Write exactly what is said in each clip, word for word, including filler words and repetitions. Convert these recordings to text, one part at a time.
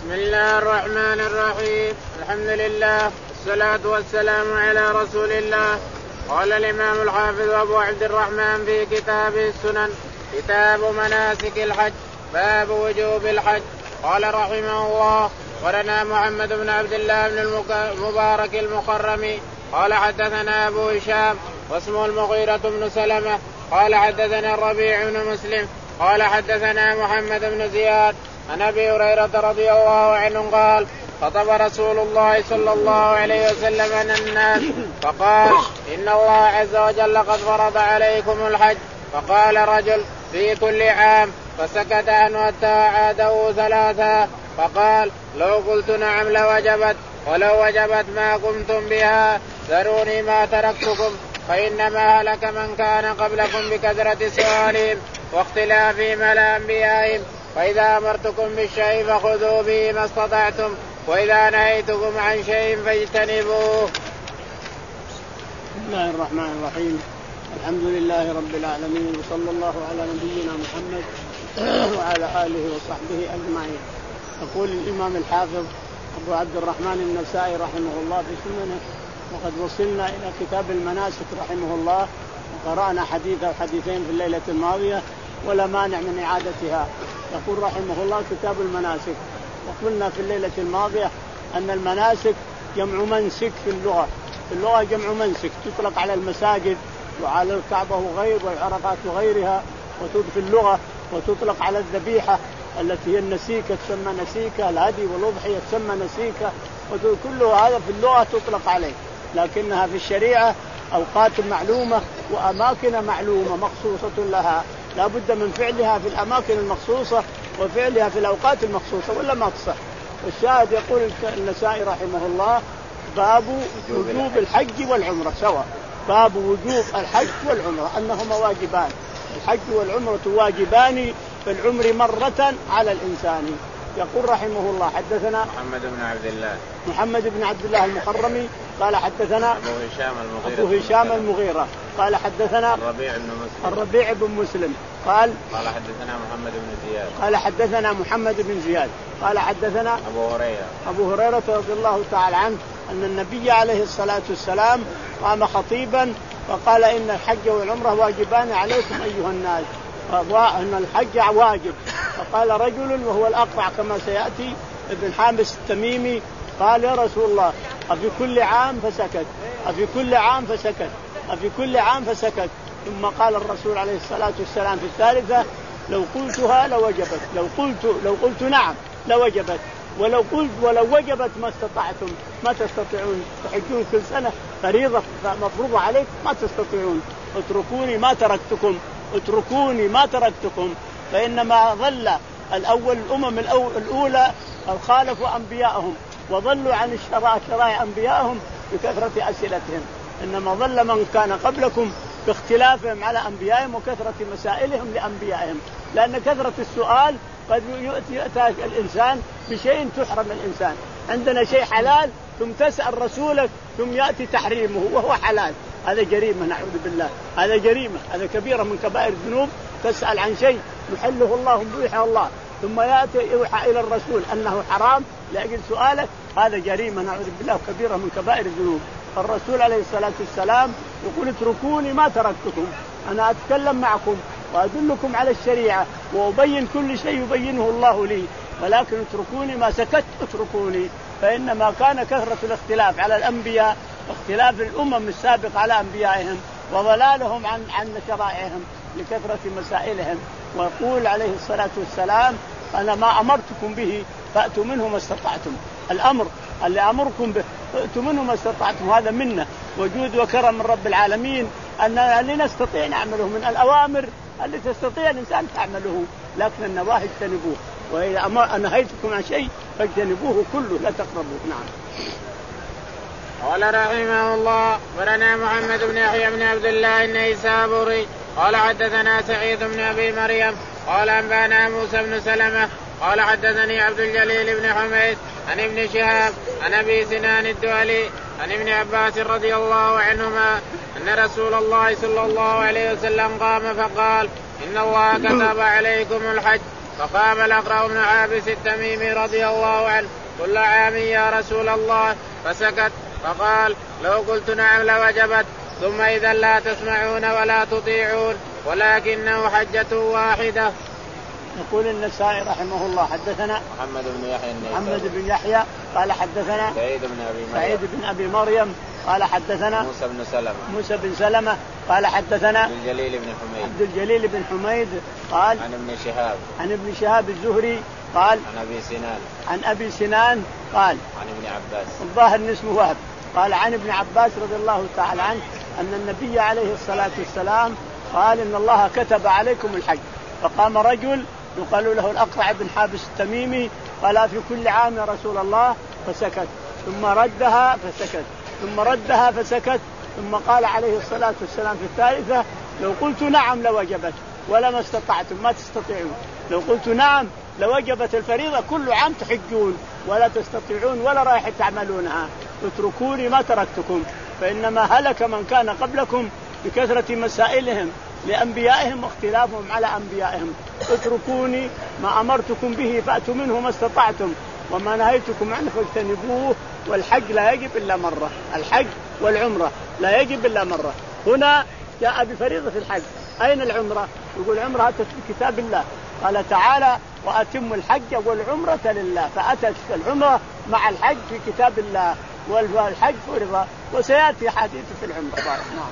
بسم الله الرحمن الرحيم. الحمد لله والصلاة والسلام على رسول الله. قال الإمام الحافظ أبو عبد الرحمن في كتابه السنن كتاب مناسك الحج باب وجوب الحج. قال رحمه الله ولنا محمد بن عبد الله بن المبارك المخرمي قال حدثنا أبو هشام واسمه المغيرة بن سلمة قال حدثنا الربيع بن مسلم قال حدثنا محمد بن زياد عن أبي هريرة رضي الله عنه قال خطب رسول الله صلى الله عليه وسلم عن الناس فقال إن الله عز وجل قد فرض عليكم الحج. فقال رجل في كل عام فسكت عنه حتى عاده ثلاثا. فقال لو قلت نعم لوجبت ولو وجبت ما قمتم بها ذروني ما تركتكم فإنما هلك من كان قبلكم بكثرة سؤالهم واختلافهم على أنبيائهم. فإذا أمرتكم بالشيء فخذوا به ما استطعتم وإذا نهيتكم عن شيء فاجتنبوه. بسم الله الرحمن الرحيم. الحمد لله رب العالمين وصلى الله على نبينا محمد وعلى آله وصحبه أجمعين. يقول الإمام الحافظ أبو عبد الرحمن النسائي رحمه الله في سننه وقد وصلنا إلى كتاب المناسك رحمه الله وقرأنا حديث أو حديثين في الليلة الماضية ولا مانع من إعادتها. يقول رحمه الله كتاب المناسك. وقلنا في الليلة الماضية أن المناسك جمع منسك في اللغة. في اللغة جمع منسك تطلق على المساجد وعلى الكعبة وغير والعرفات وغيرها وفي اللغة وتطلق على الذبيحة التي هي النسيكة تسمى نسيكة، الهدي والأضحية تسمى نسيكة، وكل هذا في اللغة تطلق عليه. لكنها في الشريعة أوقات معلومة وأماكن معلومة مخصوصة لها لا بد من فعلها في الأماكن المخصوصة وفعلها في الأوقات المخصوصة ولا ما تصح. والشاهد يقول النسائي رحمه الله باب وجوب الحج والعمرة سواء. باب وجوب الحج والعمرة أنهما واجبان. الحج والعمرة واجبان في العمر مرة على الإنسان. يقول رحمه الله حدثنا محمد بن عبد الله محمد بن عبد الله المخرمي قال حدثنا أبو هشام المغيرة أبو هشام المغيرة قال حدثنا الربيع بن مسلم الربيع بن مسلم قال قال حدثنا محمد بن زياد قال حدثنا محمد بن زياد قال حدثنا أبو هريرة أبو هريرة رضي الله تعالى عنه أن النبي عليه الصلاة والسلام قام خطيبا فقال إن الحج والعمرة واجبان عليكم أيها الناس أن الحج واجب. فقال رجل وهو الأقرع كما سيأتي ابن حامس التميمي قال يا رسول الله أفي كل عام فسكت أفي كل عام فسكت أفي كل عام فسكت ثم قال الرسول عليه الصلاة والسلام في الثالثة لو قلتها لوجبت لو قلت لو قلت نعم لوجبت ولو قلت ولو وجبت ما استطعتم ما تستطيعون تحجون كل سنة فريضة مفروضة عليك ما تستطيعون اتركوني ما تركتكم اتركوني ما تركتكم. فإنما ظل الأول الأمم الأولى خالفوا أنبياءهم وظلوا عن الشرائع شرائع أنبيائهم بكثرة أسئلتهم. إنما ظل من كان قبلكم باختلافهم على أنبيائهم وكثرة مسائلهم لأنبيائهم. لأن كثرة السؤال قد يأتي الإنسان بشيء تحرم الإنسان. عندنا شيء حلال ثم تسأل رسولك ثم يأتي تحريمه وهو حلال. هذا جريمة نعوذ بالله. هذا جريمة هذا كبيرة من كبائر الذنوب. تسأل عن شيء يحله الله ويبيحه الله ثم يأتي يوحى إلى الرسول أنه حرام لأجل سؤالك هذا جريمة نعوذ بالله كبيرة من كبائر الذنوب. الرسول عليه الصلاة والسلام يقول اتركوني ما تركتكم. أنا أتكلم معكم وأدلكم على الشريعة وأبين كل شيء يبينه الله لي ولكن اتركوني ما سكت اتركوني. فإنما كان كثرة الاختلاف على الأنبياء واختلاف الأمم السابقة على أنبيائهم وضلالهم عن عن شرائعهم لكثرة مسائلهم. ويقول عليه الصلاة والسلام أنا ما أمرتكم به فأتوا منه ما استطعتم. الأمر اللي أمركم به فأتوا منه ما استطعتم هذا منه وجود وكرم من رب العالمين أننا لنستطيع نعمله من الأوامر اللي تستطيع الإنسان تعمله لكن النواهي اجتنبوه وإذا نهيتكم عن شيء فاجتنبوه كله لا تقربوه. نعم. قال رحمه الله ورنا محمد بن يحيى بن عبد الله النيسابوري قال حدثنا سعيد بن أبي مريم قال أنبانا موسى بن سلمة قال حدثني عبد الجليل بن حميد عن ابن شهاب عن أبي سنان الدولي عن ابن عباس رضي الله عنهما أن رسول الله صلى الله عليه وسلم قام فقال إن الله كتب عليكم الحج فقام الأقرع بن عابس التميمي رضي الله عنه كل عام يا رسول الله فسكت فقال لو قلت نعم لوجبت ثم إذا لا تسمعون ولا تطيعون ولكنه حجة واحدة. يقول النسائي رحمه الله حدثنا محمد بن يحيى محمد بن يحيى قال حدثنا سعيد بن أبي مريم سعيد بن أبي مريم قال حدثنا موسى بن سلمة موسى بن سلمة قال حدثنا عبد الجليل بن حميد عبد الجليل بن حميد قال عن ابن شهاب عن ابن شهاب الزهري قال عن أبي سنان عن أبي سنان قال عن ابن عباس الظاهر اسمه وهب قال عن ابن عباس رضي الله تعالى عنه أن النبي عليه الصلاة والسلام قال إن الله كتب عليكم الحج. فقام رجل يقال له الأقرع بن حابس التميمي قال في كل عام يا رسول الله فسكت ثم ردها فسكت ثم ردها فسكت ثم قال عليه الصلاة والسلام في الثالثة لو قلت نعم لوجبت ولما استطعتم ما تستطيعون لو قلت نعم لوجبت الفريضة كل عام تحجون ولا تستطيعون ولا رايح تعملونها اتركوني ما تركتكم فإنما هلك من كان قبلكم بكثرة مسائلهم لأنبيائهم واختلافهم على أنبيائهم اتركوني ما أمرتكم به فأتوا منه ما استطعتم وما نهيتكم عنه فاجتنبوه والحج لا يجب إلا مرة الحج والعمرة لا يجب إلا مرة. هنا جاء بفريضة الحج أين العمرة؟ يقول عمرة أتت بكتاب الله قال تعالى وأتم الحج والعمرة لله فأتت العمرة مع الحج في كتاب الله والحج فرض وسيأتي حديث في العمرة. نعم.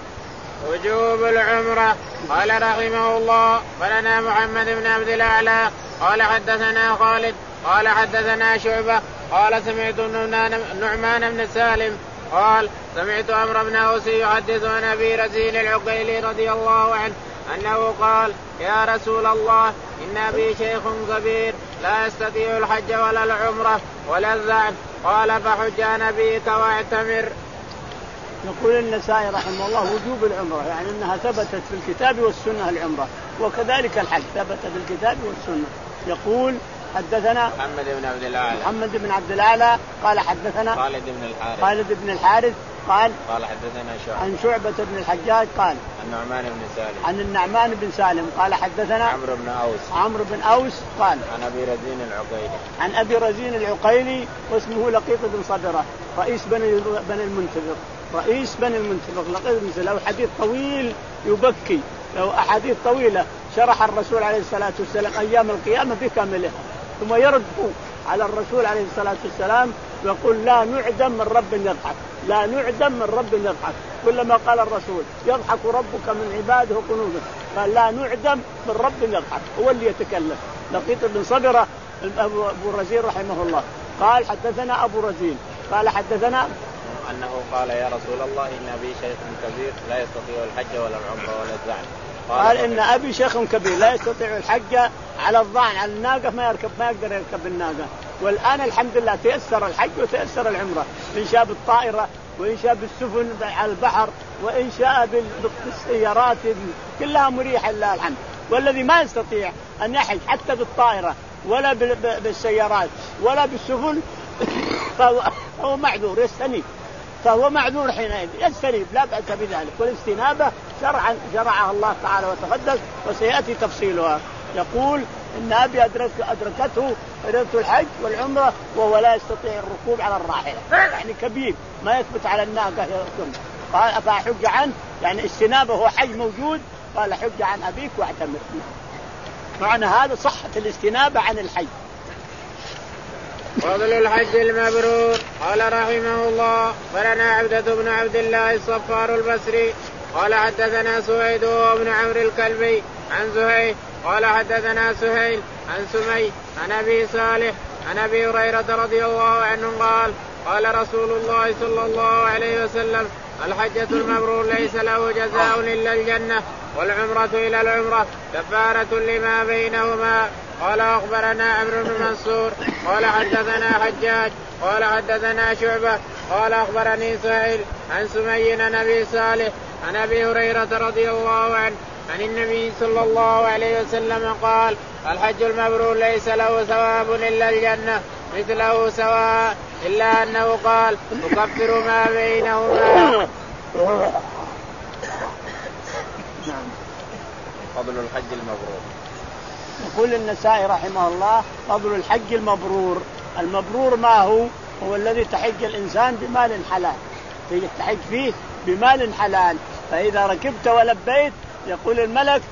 وجوب العمرة. قال رحمه الله فلنا محمد بن عبد الأعلى قال حدثنا خالد قال حدثنا شعبة قال سمعت النعمان بن سالم قال سمعت عمرو بن أوس يحدث عن أبي رزين العقيلي رضي الله عنه أنه قال يا رسول الله إن أبي شيخ كبير لا يستطيع الحج ولا العمرة ولا الذعن قال فحج عن أبيك واعتمر. يقول النسائي رحمه الله وجوب العمرة يعني أنها ثبتت في الكتاب والسنة العمرة وكذلك الحج ثبت في الكتاب والسنة. يقول حدثنا محمد بن عبد الأعلى محمد بن عبد الأعلى قال حدثنا خالد بن الحارث خالد بن الحارث قال قال حدثنا شعبة عن شعبة بن الحجاج قال النعمان بن سالم عن النعمان بن سالم قال حدثنا عمرو بن أوس عمرو بن أوس قال عن أبي رزين العقيلي عن أبي رزين العقيلي واسمه لقيط بن صدرة رئيس بني بني المنتظر رئيس بني المنتظر لقيط بن صدرة له حديث طويل يبكي له أحاديث طويلة شرح الرسول عليه الصلاة والسلام أيام القيامة بكاملها ثم يرد على الرسول عليه الصلاة والسلام يقول لا نعدم من رب يضحك لا نعدم من رب يضحك كلما قال الرسول يضحك ربك من عباده قلوبه قال لا نعدم من رب يضحك هو اللي يتكلم. لقيط بن صبرة أبو رزين رحمه الله قال حدثنا أبو رزين قال حدثنا أنه قال يا رسول الله إن أبي شيخ كبير لا يستطيع الحج ولا العمرة ولا الذعن قال إن أبي شيخ كبير لا يستطيع الحج على الضعن على الناقة ما يركب ما يقدر يركب الناقة والآن الحمد لله تيسر الحج وتيسر العمرة إنشاء بالطائرة وإنشاء بالسفن على البحر وإنشاء بالسيارات كلها مريحة لله الحمد. والذي ما يستطيع أن يحج حتى بالطائرة ولا بالسيارات ولا بالسفن فهو معذور يستنيب فهو معذور حينئذ يستنيب لا بأس بذلك. والاستنابة شرعا شرعها الله تعالى وتقدس وسيأتي تفصيلها. يقول إن أبي أدرك أدركته فريضة الحج والعمرة وهو لا يستطيع الركوب على الراحلة يعني كبير ما يثبت على الناقة قال أفأحج عنه يعني استنابه هو حج موجود قال حج عن أبيك واعتمر. معنى هذا صحة الاستنابة عن الحج. فضل الحج المبرور. قال رحمه الله فلنا عبدة بن عبد الله الصفار البصري قال حدثنا سويد بن عمرو الكلبي عن زهير قال حدثنا سهيل عن سمي عن أبي صالح عن أبي هريرة رضي الله عنه قال قال رسول الله صلى الله عليه وسلم الحجة المبرور ليس له جزاء إلا الجنة والعمرة إلى العمرة كفارة لما بينهما. قال أخبرنا عمرو بن منصور قال حدثنا حجاج قال حدثنا شعبة قال أخبرني سهيل عن سمي عن أبي صالح عن أبي هريرة رضي الله عنه عن النبي صلى الله عليه وسلم قال الحج المبرور ليس له ثواب إلا الجنة مثله سواء إلا أنه قال يكفر ما بينهما. فضل الحج المبرور. يقول النسائي رحمه الله فضل الحج المبرور. المبرور ما هو؟ هو الذي تحج الإنسان بمال حلال، تحج فيه بمال حلال. فإذا ركبت ولبيت يقول الملك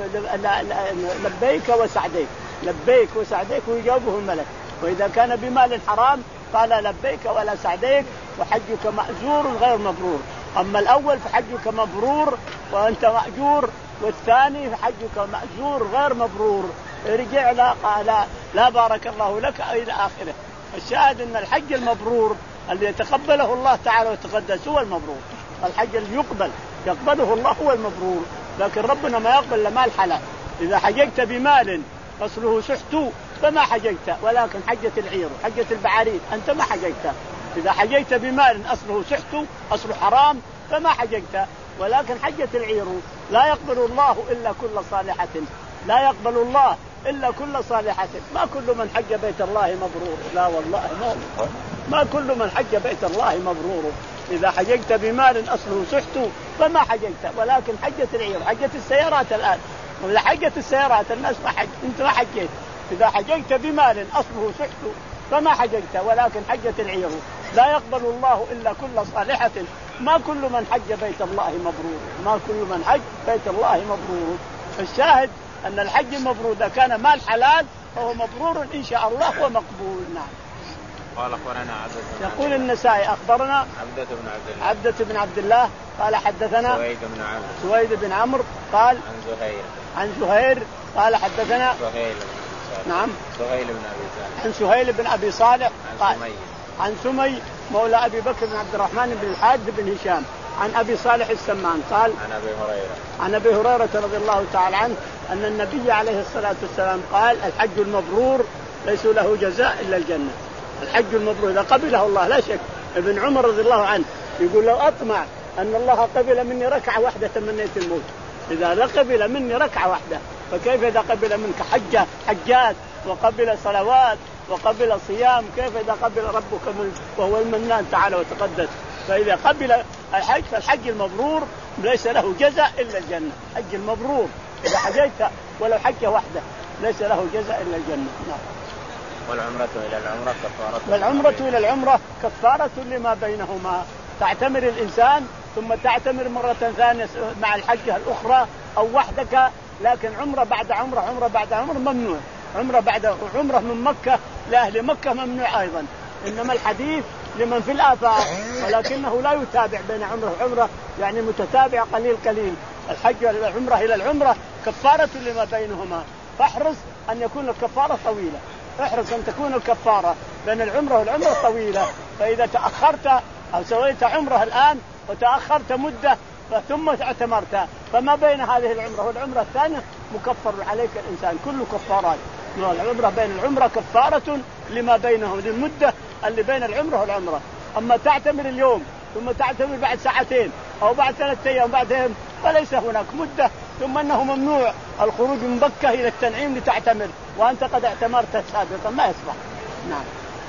لبيك وسعديك، لبيك وسعديك ويجاوبه الملك. وإذا كان بمال حرام قال لبيك ولا سعديك وحجك مأجور غير مبرور. أما الأول فحجك مبرور وأنت مأجور، والثاني فحجك مأجور غير مبرور. رجع لا قال لا بارك الله لك إلى آخره. الشاهد أن الحج المبرور اللي يتقبله الله تعالى ويتقدس هو المبرور. الحج اللي يقبل يقبله الله هو المبرور، لكن ربنا ما يقبل إلا مال حلال. إذا حججت بمال أصله سحت فما حججت، ولكن حجة العير حجة البعاريد أنت ما حججت. إذا حججت بمال أصله سحت أصله حرام فما حججت، ولكن حجة العير لا يقبل الله إلا كل صالحة، لا يقبل الله إلا كل صالحة. ما كل من حج بيت الله مبرور، لا والله ما, ما كل من حج بيت الله مبرور. إذا حججت بمال أصله سحت فما حججت، ولكن حجة العير حجة السيارات الآن، ولا حجة السيارات الناس ما حج، أنت ما حجيت. إذا حججت بمال أصله سحت فما حججت، ولكن حجة العير لا يقبل الله إلا كل صالحة. ما كل من حج بيت الله مبرور، ما كل من حج بيت الله مبرور. الشاهد أن الحج المبرور إذا كان مال حلال فهو مبرور إن شاء الله ومقبول. نعم. قال أخبرنا عبدة. يقول النسائي أخبرنا عبدة بن عبد الله. عبدة بن عبد الله قال حدثنا سويد بن عمرو. سويد بن عمرو قال عن زهير. عن زهير قال حدثنا سهيل. نعم. سهيل بن أبي صالح. عن سهيل بن أبي صالح قال عن سمي مولى أبي بكر بن عبد الرحمن بن الحارث بن هشام عن أبي صالح السمان قال عن أبي هريرة عن أبي هريرة رضي الله تعالى عنه أن النبي عليه الصلاة والسلام قال الحج المبرور ليس له جزاء إلا الجنة. الحج المبرور إذا قبله الله لا شك. ابن عمر رضي الله عنه يقول لو أطمع أن الله قبل مني ركعة واحدة تمنيت الموت. إذا قبل مني ركعة واحدة فكيف إذا قبل منك حجة حجات وقبل صلوات وقبل صيام، كيف إذا قبل ربك من وهو المنان تعالى وتقدس. فإذا قبل الحج فالحج المبرور ليس له جزاء إلا الجنة. الحج المبرور إذا حججت ولو حجة واحدة ليس له جزاء إلا الجنة. نعم. والعمرة إلى العمرة كفارة. والعمرة إلى العمرة كفارة لما بينهما. تعتمر الإنسان ثم تعتمر مرة ثانية مع الحجة الأخرى أو وحدك، لكن عمرة بعد عمرة عمرة بعد عمرة ممنوع. عمرة بعد عمرة من مكة لأهل مكة ممنوع أيضا، إنما الحديث لمن في الآفاق، ولكنه لا يتابع بين عمرة وعمرة، يعني متتابع قليل قليل. الحج والعمرة إلى العمرة كفارة لما بينهما، فاحرص أن يكون الكفارة طويلة، احرص أن تكون الكفارة بين العمرة والعمرة طويلة. فإذا تأخرت أو سويت عمرة الآن وتأخرت مدة ثم اعتمرت فما بين هذه العمرة والعمرة الثانية مكفر عليك الإنسان كله كفارات. العمرة بين العمرة كفارة لما بينهم، للمدة اللي بين العمرة والعمرة. أما تعتمر اليوم ثم تعتمر بعد ساعتين أو بعد ثلاثة أيام بعدهم فليس هناك مدة، ثم أنه ممنوع الخروج من مكة إلى التنعيم لتعتمر وأنت قد اعتمرت سابقا، ما يصلح. نعم.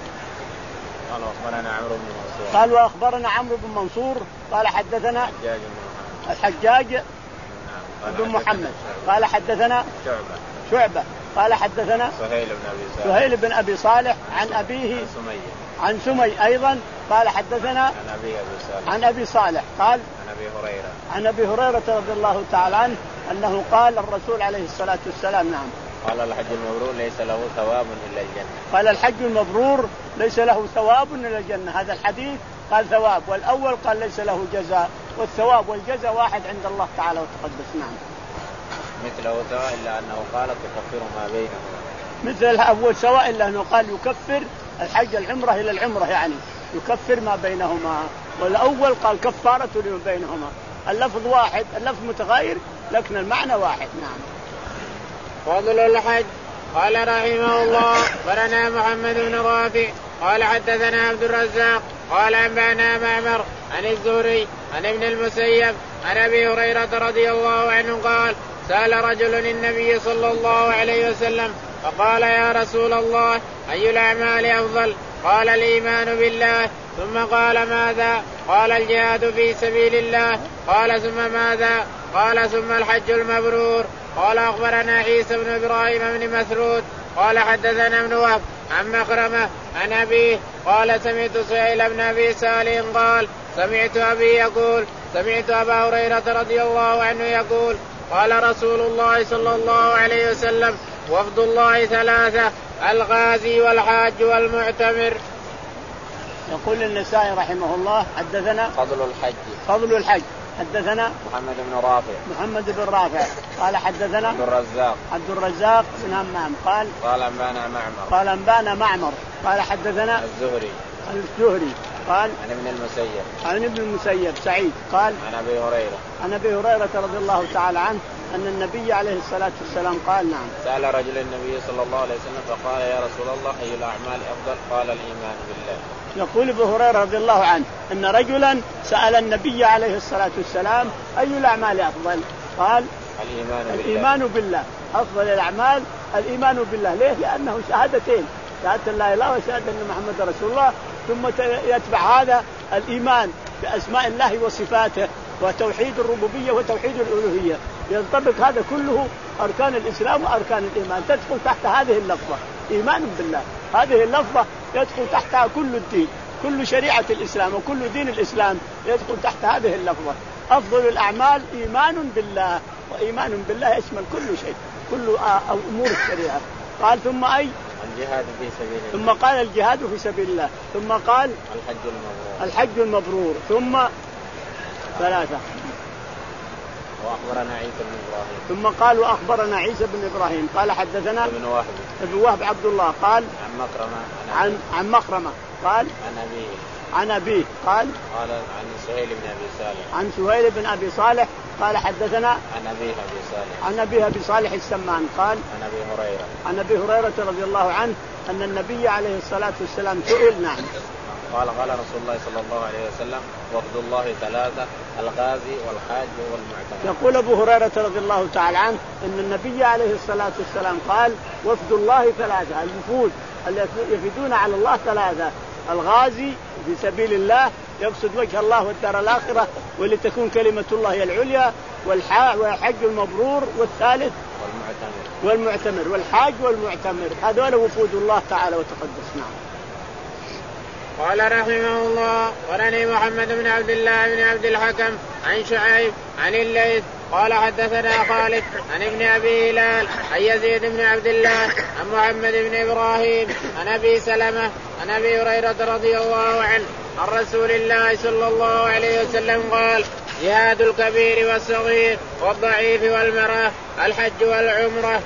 قال أخبرنا عمرو بن منصور. قال وأخبرنا عمرو بن منصور قال حدثنا الحجاج بن محمد قال حدثنا شعبة شعبة قال حدثنا سهيل بن أبي صالح سهيل بن أبي صالح عن أبيه عن سمي عن سمي أيضا قال حدثنا عن أبي أبي صالح عن أبي صالح قال عن أبي هريرة عن أبي هريرة رضي الله تعالى عنه أنه قال الرسول عليه الصلاة والسلام نعم قال الحج المبرور ليس له ثواب إلا الجنة. قال الحج المبرور ليس له ثواب إلا الجنة. هذا الحديث قال ثواب، والأول قال ليس له جزاء، والثواب والجزاء واحد عند الله تعالى وتقدس. نعم. مثله سواء إلا أنه قال تكفر ما بينهما. مثل الأول سواء إلا أنه قال يكفر الحج العمرة إلى العمرة، يعني يكفر ما بينهما، والأول قال كفارة لما بينهما. اللفظ واحد، اللفظ متغير لكن المعنى واحد. نعم. فضل الحج. قال رحمه الله أخبرنا محمد بن رافع قال حدثنا عبد الرزاق قال أنبأنا معمر عن الزهري عن ابن المسيب عن أبي هريرة رضي الله عنه قال سأل رجل النبي صلى الله عليه وسلم فقال يا رسول الله أي الأعمال أفضل؟ قال الإيمان بالله. ثم قال ماذا؟ قال الجهاد في سبيل الله. قال ثم ماذا؟ قال ثم الحج المبرور. قال أخبرنا عيسى بن إبراهيم بن مسعود قال حدثنا ابن وهب عن مخرمة عن أبيه قال سمعت سهيل بن أبي سالم قال سمعت أبي يقول سمعت أبا هريرة رضي الله عنه يقول قال رسول الله صلى الله عليه وسلم وفد الله ثلاثة الغازي والحاج والمعتمر. يقول النسائي رحمه الله حدثنا فضل الحج فضل الحج حدثنا محمد بن رافع محمد بن رافع قال حدثنا عبد الرزاق عبد الرزاق بن همام قال قال أنبانا معمر قال أنبانا معمر قال حدثنا الزهري الزهري قال عن ابن المسيب عن ابن المسيب سعيد قال عن أبي هريرة عن أبي هريرة رضي الله تعالى عنه أن النبي عليه الصلاة والسلام قال نعم سأل رجل النبي صلى الله عليه وسلم فقال يا رسول الله أي الأعمال أفضل قال الإيمان بالله. يقول ابو هريرة رضي الله عنه أن رجلا سأل النبي عليه الصلاة والسلام أي الأعمال أفضل قال الإيمان بالله. الإيمان بالله أفضل الأعمال الإيمان بالله. ليه؟ لأنه شهادتين شهادة لا إله وشهادة أن محمد رسول الله ثم يتبع هذا الإيمان بأسماء الله وصفاته وتوحيد الربوبية وتوحيد الألوهية ينطبق هذا كله أركان الإسلام وأركان الإيمان تدخل تحت هذه اللفظة إيمان بالله. هذه اللفظة يدخل تحتها كل الدين كل شريعة الإسلام وكل دين الإسلام يدخل تحت هذه اللفظة. أفضل الأعمال إيمان بالله وإيمان بالله يشمل كل شيء كل أمور الشريعة. قال ثم أي الجهاد في سبيل الله ثم قال الجهاد في سبيل الله ثم قال الحج المبرور الحج المبرور ثم ثلاثة وأخبرنا عيسى بن إبراهيم ثم قال وأخبرنا عيسى بن إبراهيم قال حدثنا ابن وهب ابن وهب عبد الله قال عن مخرمة عن عن مخرمة قال عن أبيه عن أبيه قال قال عن سهيل بن أبي صالح عن سهيل بن أبي صالح قال حدثنا عن أبيه أبي صالح عن أبيه أبي صالح السمان قال عن أبي هريرة عن أبي هريرة رضي الله عنه أن النبي عليه الصلاة والسلام سئل نعم قال قال رسول الله صلى الله عليه وسلم وفد الله ثلاثة الغازي والحاج والمعتمر. يقول أبو هريرة رضي الله تعالى عنه أن النبي عليه الصلاة والسلام قال وفد الله ثلاثة الوفود الذين يفدون على الله ثلاثة الغازي في سبيل الله يقصد وجه الله والدار الآخرة ولتكون كلمة الله هي العليا والحج المبرور والثالث والمعتمر والمعتمر والحاج والمعتمر هذول وفود الله تعالى وتقدس. نعم. قال رحمه الله ورني محمد بن عبد الله بن عبد الحكم عن شعيب عن الليث قال حدثنا خالد عن ابن أبي هلال عن يزيد بن عبد الله عن محمد بن إبراهيم عن أبي سلمة عن أبي هريرة رضي الله عنه عن رسول الله صلى الله عليه وسلم قال جهاد الكبير والصغير والضعيف والمرأة الحج والعمرة.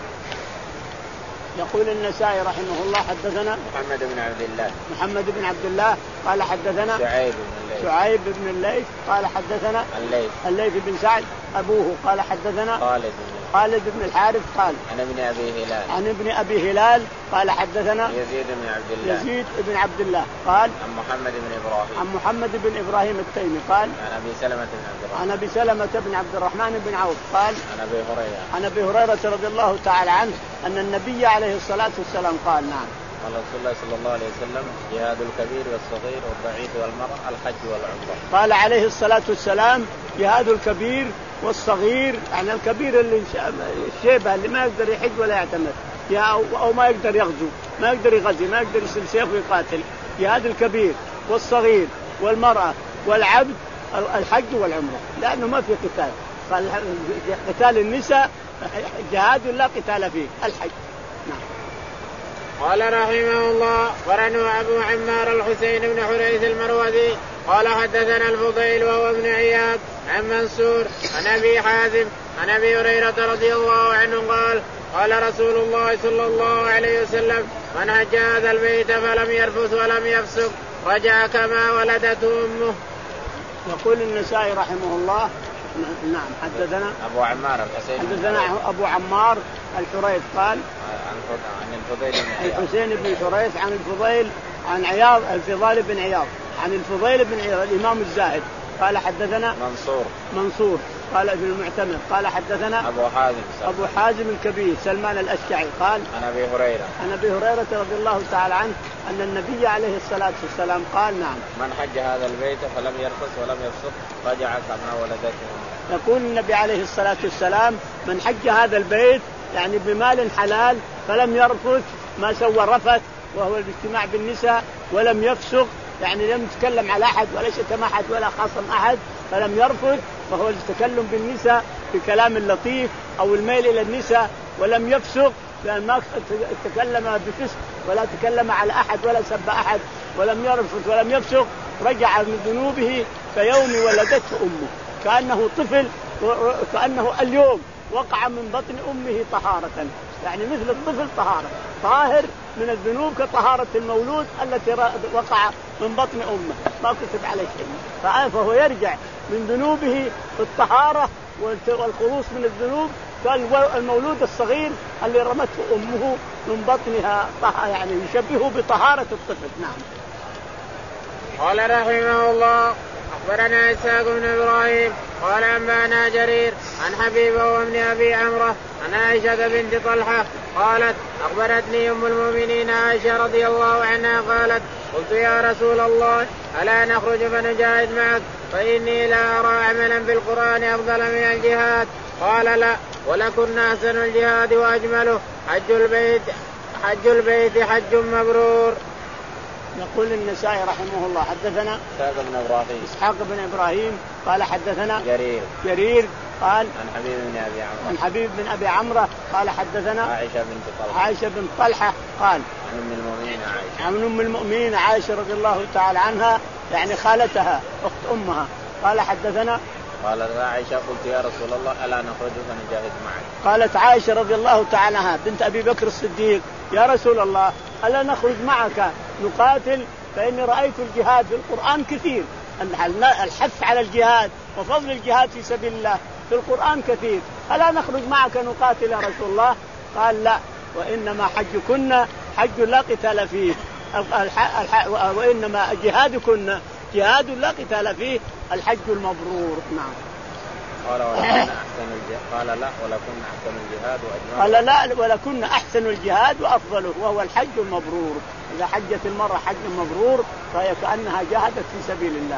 يقول النسائي رحمه الله حدثنا محمد بن عبد الله محمد بن عبد الله قال حدثنا شعيب بن الليث شعيب بن الليث قال حدثنا الليث الليث بن سعد أبوه قال حدثنا خالد خالد بن الحارث قال عن ابن أبي هلال عن ابن أبي هلال قال حدثنا يزيد بن عبد الله يزيد بن عبد الله قال عن محمد بن إبراهيم عن محمد بن إبراهيم التيمي قال عن أبي سلمة بن عبد الرحمن عن أبي سلمة بن عبد الرحمن بن عوف قال عن أبي هريرة عن أبي هريرة رضي الله تعالى عنه أن النبي عليه الصلاة والسلام قال نعم قال رسول الله صلى الله عليه وسلم جهاد الكبير والصغير والضعيف والمرأة الحج والعمرة. قال عليه الصلاة والسلام جهاد الكبير والصغير يعني الكبير اللي الشيبة اللي ما يقدر يحج ولا يعتمر أو ما يقدر يغزو ما يقدر يغزي ما يقدر يسلم سيف ويقاتل جهاد الكبير والصغير والمرأة والعبد الحج والعمرة لأنه ما في قتال. قال قتال النساء جهاد لا قتال فيه الحج. نعم. قال رحمه الله ورنو أبو عمار الحسين بن حريث المروزي قال حدثنا الفضيل وهو ابن عياض عن منصور عن أبي حازم عن أبي هريرة رضي الله عنه قال قال رسول الله صلى الله عليه وسلم من حج هذا البيت فلم يرفث ولم يفسق رجع كما ولدته أمه. يقول النسائي رحمه الله نعم حدثنا أبو عمار الحسين حدثنا أبو عمار الحريث قال عن الفضيل بن الحسين بن حريث عن الفضيل عن عياض الفضيل بن عياض عن الفضيل بن عياض الإمام الزاهد قال حدثنا منصور منصور قال ابن المعتمر قال حدثنا أبو حازم أبو حازم الكبير سلمان الأشجعي قال عن أبي هريرة عن أبي هريرة رضي الله تعالى عنه أن النبي عليه الصلاة والسلام قال نعم من حج هذا البيت فلم يرفث ولم يفسق رجع كما ولدته. يقول النبي عليه الصلاة والسلام من حج هذا البيت يعني بمال حلال فلم يرفث ما سوى رفث وهو الاجتماع بالنساء ولم يفسق يعني لم يتكلم على أحد ولا شتم أحد ولا خاصم أحد فلم يرفث وهو التكلم بالنساء بكلام لطيف أو الميل إلى النساء ولم يفسق لأن ما تكلم بفسق ولا تكلم على أحد ولا سب أحد ولم يرفث ولم يفسق رجع من ذنوبه كيوم ولدته أمه كأنه طفل كأنه اليوم وقع من بطن أمه طهارة يعني مثل الطفل طهارة طاهر من الذنوب كطهارة المولود التي وقع من بطن أمه ما كتب عليه شيء فهو يرجع من ذنوبه بالطهارة والخلوص من الذنوب كالمولود الصغير اللي رمته أمه من بطنها يعني يشبهه بطهارة الطفل. نعم. قال رحمه الله أخبرنا إسحاق بن إبراهيم قال أنبأنا جرير عن حبيبة وابن أبي عمرو عن عائشة بنت طلحة قالت أخبرتني أم المؤمنين عائشة رضي الله عنها قالت قلت يا رسول الله ألا نخرج فنجاهد معك فإني لا أرى عملا بالقرآن أفضل من الجهاد قال لا ولكن أحسن الجهاد وأجمله حج البيت حج البيت حج مبرور. يقول النسائي رحمه الله حدثنا إسحاق بن إبراهيم إسحاق بن إبراهيم قال حدثنا جرير جرير قال عن حبيب بن أبي عمرو عن حبيب بن أبي عمرو قال حدثنا عائشة بنت طلحة عائشة بن طلحة قال عن أم المؤمنين عائشة عن أم المؤمنين عائشة رضي الله تعالى عنها يعني خالتها أخت أمها قال حدثنا قالت عائشة قلت يا رسول الله ألا نخرج فنجاهد معك قالت عائشة رضي الله تعالى عنها بنت أبي بكر الصديق يا رسول الله ألا نخرج معك نقاتل فإني رأيت الجهاد في القرآن كثير الحث على الجهاد وفضل الجهاد في سبيل الله في القرآن كثير ألا نخرج معك نقاتل يا رسول الله قال لا وإنما حجكن حج لا قتال فيه الح... الح... وإنما جهادكن جهاد لا قتال فيه الحج المبرور. نعم. قال ولكن أحسن الجهاد قال لا ولكن أحسن الجهاد وأجمله قال لا ولكن أحسن الجهاد وأفضله وهو الحج المبرور. إذا حجت المرأة حج مبرور فهي كأنها جاهدت في سبيل الله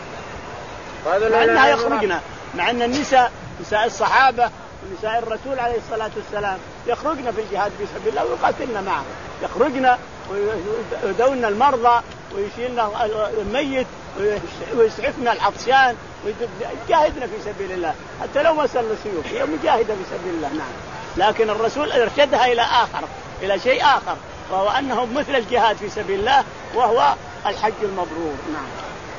مع أنها يخرجنا مع أن النساء نساء الصحابة ونساء الرسول عليه الصلاة والسلام يخرجنا في الجهاد في سبيل الله ويقاتلنا معه يخرجنا ويدون المرضى ويشيلنا الميت ويسعفنا العطشان ويجاهدنا في سبيل الله حتى لو ما سلوا سيوف هي مجاهدة في سبيل الله. نعم. لكن الرسول ارشدها إلى آخر إلى شيء آخر وهو أنه مثل الجهاد في سبيل الله وهو الحج المبرور. نعم.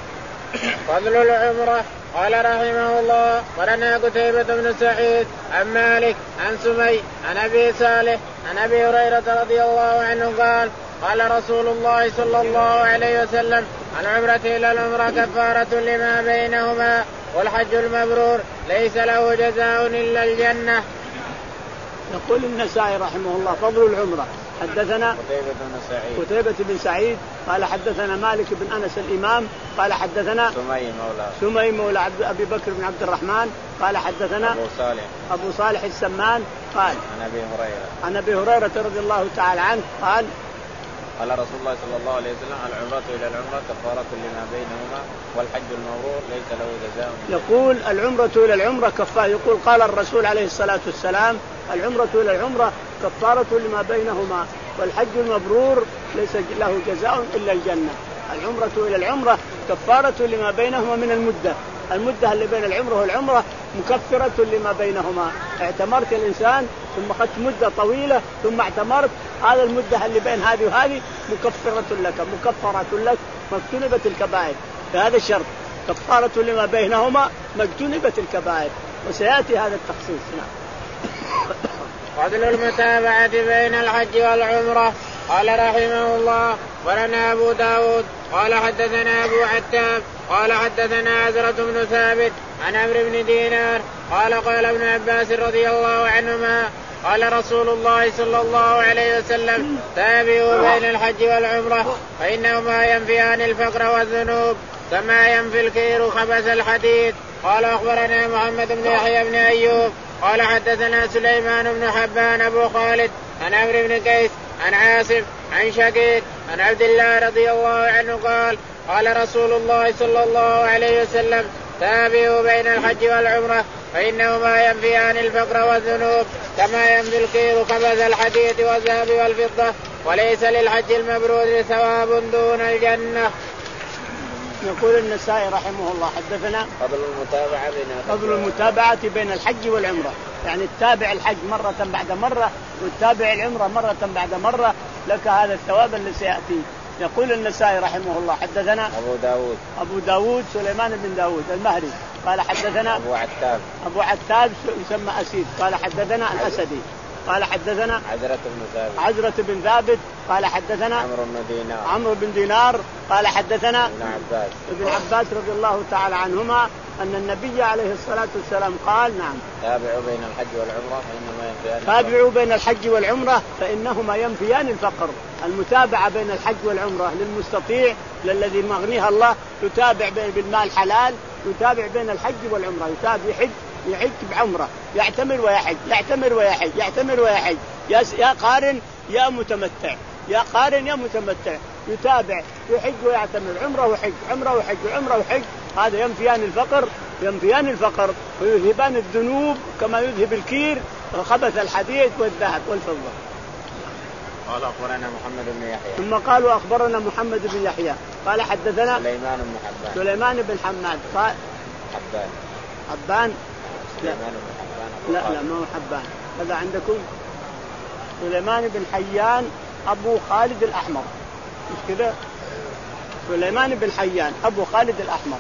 فضل العمرة. قال رحمه الله ولنا قتيبة بن سعيد عن مالك عن سمي عن أبي صالح عن أبي هريرة رضي الله عنه قال قال رسول الله صلى الله عليه وسلم العمرة إلى العمرة كفارة لما بينهما والحج المبرور ليس له جزاء إلا الجنة. يقول النسائي رحمه الله فضل العمرة. حدثنا قتيبة بن سعيد قتيبة بن سعيد قال حدثنا مالك بن أنس الإمام قال حدثنا سمي مولى سمي مولى عبد أبي بكر بن عبد الرحمن قال حدثنا أبو صالح أبو صالح السمان قال عن أبي هريرة عن أبي هريرة رضي الله تعالى عنه قال قال رسول الله صلى الله عليه وسلم العمرة إلى العمرة كفارة لما بينهما والحج المبرور ليس له جزاء. يقول العمرة إلى العمرة كفارة. يقول قال الرسول عليه الصلاة والسلام العمرة إلى العمرة كفارة لما بينهما والحج المبرور ليس له جزاء إلا الجنة. العمرة إلى العمرة كفارة لما بينهما من المدة المدة اللي بين العمرة والعمرة مكفرة لما بينهما. اعتمرت الإنسان ثم أخذت مدة طويلة ثم اعتمرت هذا المدة اللي بين هذه وهذه مكفرة لك مكفرة لك مجتنبة الكبائر بهذا الشرط كفارة لما بينهما مجتنبة الكبائر وسيأتي هذا التخصيص. نعم. فضل المتابعة بين الحج والعمرة. قال رحمه الله ولنا أبو داود قال حدثنا أبو عتاب قال حدثنا عزرة بن ثابت عن عمرو بن دينار قال قال ابن عباس رضي الله عنهما قال رسول الله صلى الله عليه وسلم تابعوا بين الحج والعمرة فإنهما ينفيان الفقر والذنوب كما ينفي الكير خبث الحديد. قال أخبرنا محمد بن يحيى بن أيوب قال حدثنا سليمان بن حبان أبو خالد عن عمرو بن قيس عن عاصم عن شقيق عن عبد الله رضي الله عنه قال قال رسول الله صلى الله عليه وسلم تابعوا بين الحج والعمرة فإنهما ينفيان الفقر والذنوب كما ينفي الكير خبث الحديد والذهب والفضة وليس للحج المبرور ثواب دون الجنة. يقول النسائي رحمه الله حدثنا فضل المتابعة بين فضل المتابعة بين الحج والعمرة، يعني التابع الحج مرة بعد مرة والتابع العمرة مرة بعد مرة لك هذا الثواب اللي سيأتي. يقول النسائي رحمه الله حدثنا أبو داود أبو داود سليمان بن داود المهري قال حدثنا أبو عتاب أبو عتاب يسمى أسيد قال حدثنا الأسدي قال حدثنا عزرة بن ثابت عزرة بن ثابت قال حدثنا عمرو بن دينار عمرو بن دينار قال حدثنا ابن عباس ابن عباس رضي الله تعالى عنهما أن النبي عليه الصلاة والسلام قال نعم تابعوا بين الحج والعمرة فإنهما ينفيان تابعوا بين الحج والعمرة فإنهما ينفيان الفقر. المتابعة بين الحج والعمرة للمستطيع للذي مغنيها الله يتابع بالمال حلال يتابع بين الحج والعمرة يتابع يحج يحج بعمرة يعتمر ويحج يعتمر ويحج يعتمر ويحج يا يا قارن يا متمتع يا قارن يا متمتع يتابع يحج ويعتمر عمرة وحج عمرة وحج عمرة وحج. هذا ينفيان الفقر ينفيان الفقر ويذهبان الذنوب كما يذهب الكير وخبث الحديد والذهب والفضة. قال أخبرنا محمد بن يحيى ثم قالوا أخبرنا محمد بن يحيى قال حدثنا سليمان بن حبان سليمان بن حماد قال حبان حبان سليمان بن حبان لا لا ما هو حبان هذا عندكم سليمان بن حيان أبو خالد الأحمر مش كذا سليمان بن حيان أبو خالد الأحمر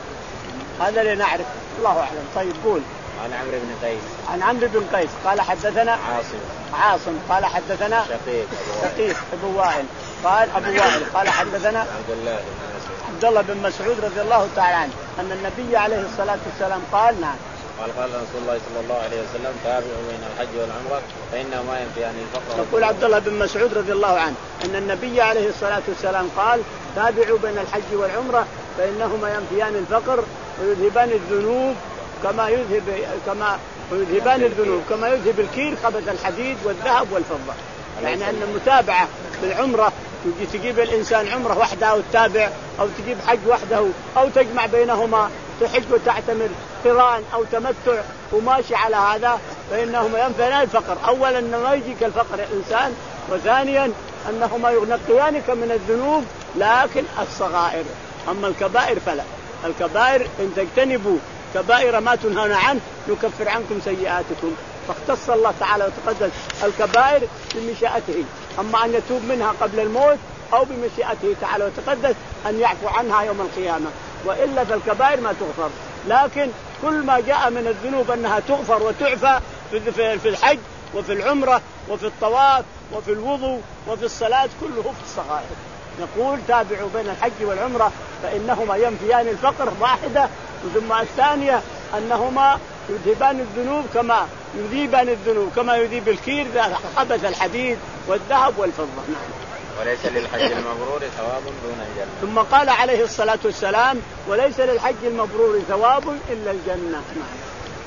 هذا اللي نعرف الله أعلم. طيب قول. عن عمرو بن قيس عن عمرو بن قيس قال حدثنا عاصم عاصم قال حدثنا شقيق شقيق أبو وائل قال أبو وائل قال حدثنا عبد الله بن مسعود عبد الله بن مسعود رضي الله تعالى عنه أن النبي عليه الصلاة والسلام قال نعم قال قال رسول الله صلى الله عليه وسلم تابعوا بين الحج والعمرة فإنهما ينفيان الفقر. يقول عبد الله بن مسعود رضي الله عنه أن النبي عليه الصلاة والسلام قال تابعوا بين الحج والعمرة فإنهما ينفيان الفقر ويذهبان الذنوب كما يذهب كما ويذهبان الذنوب كما يذهب الكير خبث الحديد والذهب والفضة. يعني أن المتابعة بالعمرة تجي تجيب الإنسان عمرة وحده أو تتابع أو تجيب حج وحده أو تجمع بينهما تحج وتعتمر قران أو تمتع وماشي على هذا فإنهما ينفيان الفقر. أولا أن ما يجيك الفقر الإنسان وثانيا أنهما ينقيانك من الذنوب لكن الصغائر. أما الكبائر فلا. الكبائر إن تجتنبوا كبائر ما تنهون عنه يكفر عنكم سيئاتكم. فاختص الله تعالى وتقدس الكبائر بمشيئته. أما أن يتوب منها قبل الموت أو بمشيئته تعالى وتقدس أن يعفو عنها يوم القيامة. وإلا فالكبائر ما تغفر. لكن كل ما جاء من الذنوب أنها تغفر وتعفى في الحج وفي العمرة وفي الطواف وفي الوضوء وفي الصلاة كله في الصغائر. نقول تابعوا بين الحج والعمرة فإنهما ينفيان الفقر واحدة. ثم الثانية أنهما يذهبان الذنوب كما يذيبان الذنوب كما يذيب الكير خبث الحديد والذهب والفضة. نعم. وليس للحج المبرور ثواب دون الجنة. ثم قال عليه الصلاة والسلام وليس للحج المبرور ثواب إلا الجنة. نعم.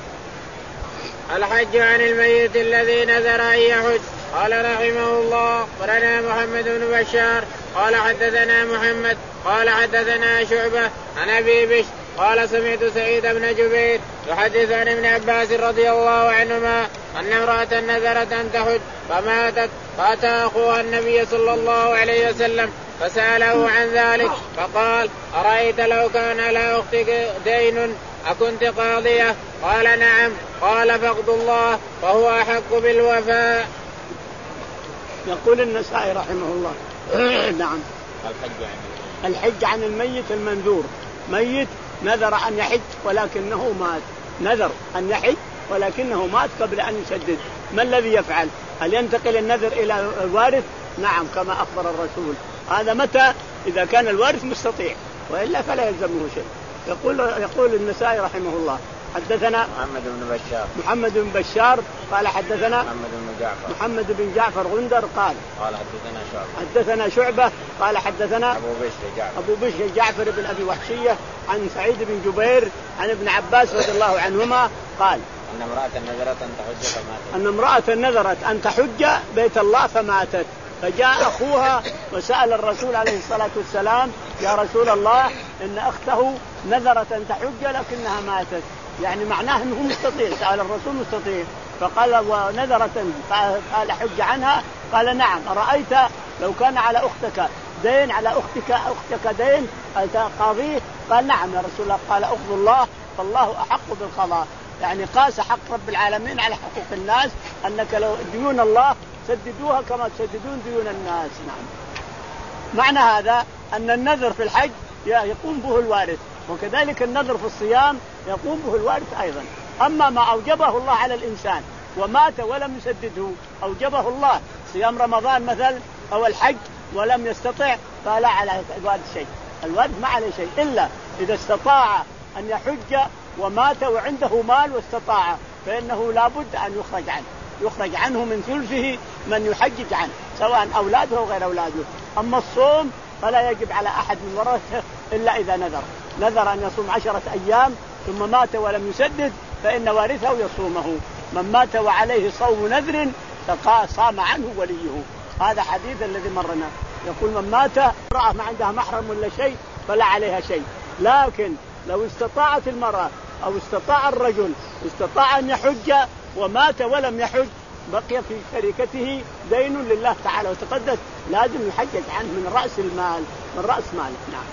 الحج عن الميت الذي نذر أن يحج. قال رحمه الله قرنا محمد بن بشار قال حدثنا محمد قال حدثنا شعبة عن أبي بشر قال سمعت سعيد بن جبير يحدث عن ابن عباس رضي الله عنهما أن امرأة نذرت أن تحج فماتت فأتى أخوها النبي صلى الله عليه وسلم فسأله عن ذلك فقال أرأيت لو كان على أختك دين أكنت قاضية؟ قال نعم. قال فاقض الله فهو أحق بالوفاء. يقول النسائي رحمه الله نعم. الحج عن الحج عن الميت المنذور. ميت نذر أن يحج ولكنه مات. نذر أن يحج ولكنه مات قبل أن يسدد. ما الذي يفعل؟ هل ينتقل النذر إلى الوارث؟ نعم كما أخبر الرسول. هذا متى؟ إذا كان الوارث مستطيع وإلا فلا يلزمه شيء. يقول يقول النسائي رحمه الله حدثنا محمد بن بشار محمد بن بشار قال حدثنا محمد بن جعفر محمد بن جعفر غندر قال قال حدثنا شعبة حدثنا شعبة قال حدثنا أبو بشر جعفر أبو بشر جعفر بن أبي وحشية عن سعيد بن جبير عن ابن عباس رضي الله عنهما قال أن امرأة نذرت أن تحج فماتت أن امرأة نذرت أن تحج بيت الله فماتت، فجاء أخوها وسأل الرسول عليه الصلاة والسلام يا رسول الله إن أخته نذرت أن تحج لكنها ماتت، يعني معناه أنه مستطيع، سأل الرسول مستطيع، فقال ونذرت قال حج عنها، قال نعم أرأيت لو كان على أختك دين على أختك أختك دين قاضيه؟ قال نعم يا رسول الله، قال أخذ الله فالله أحق بالقضاء، يعني قاس حق رب العالمين على حقوق الناس، أنك لو ديون الله سددوها كما تسددون ديون الناس. نعم. معنى هذا أن النذر في الحج يقوم به الوارث، وكذلك النذر في الصيام يقوم به الوارث أيضا. أما ما أوجبه الله على الإنسان ومات ولم يسدده أوجبه الله، صيام رمضان مثل أو الحج ولم يستطع، فلا على الوارث شيء، الوارث ما عليه شيء إلا إذا استطاع أن يحج ومات وعنده مال واستطاع، فإنه لا بد أن يخرج عنه يخرج عنه من ثلثه من يحجج عنه سواء أولاده أو غير أولاده. أما الصوم فلا يجب على أحد من ورثته إلا إذا نذر نذر أن يصوم عشرة أيام ثم مات ولم يسدد فإن وارثه يصومه. من مات وعليه صوم نذر صام عنه وليه. هذا حديث الذي مرنا يقول من مات امرأة ما عندها محرم ولا شيء فلا عليها شيء، لكن لو استطاعت المرأة أو استطاع الرجل استطاع أن يحج ومات ولم يحج بقي في شركته دين لله تعالى وتقدس، لازم يحجج عنه من رأس المال من رأس ماله. نعم.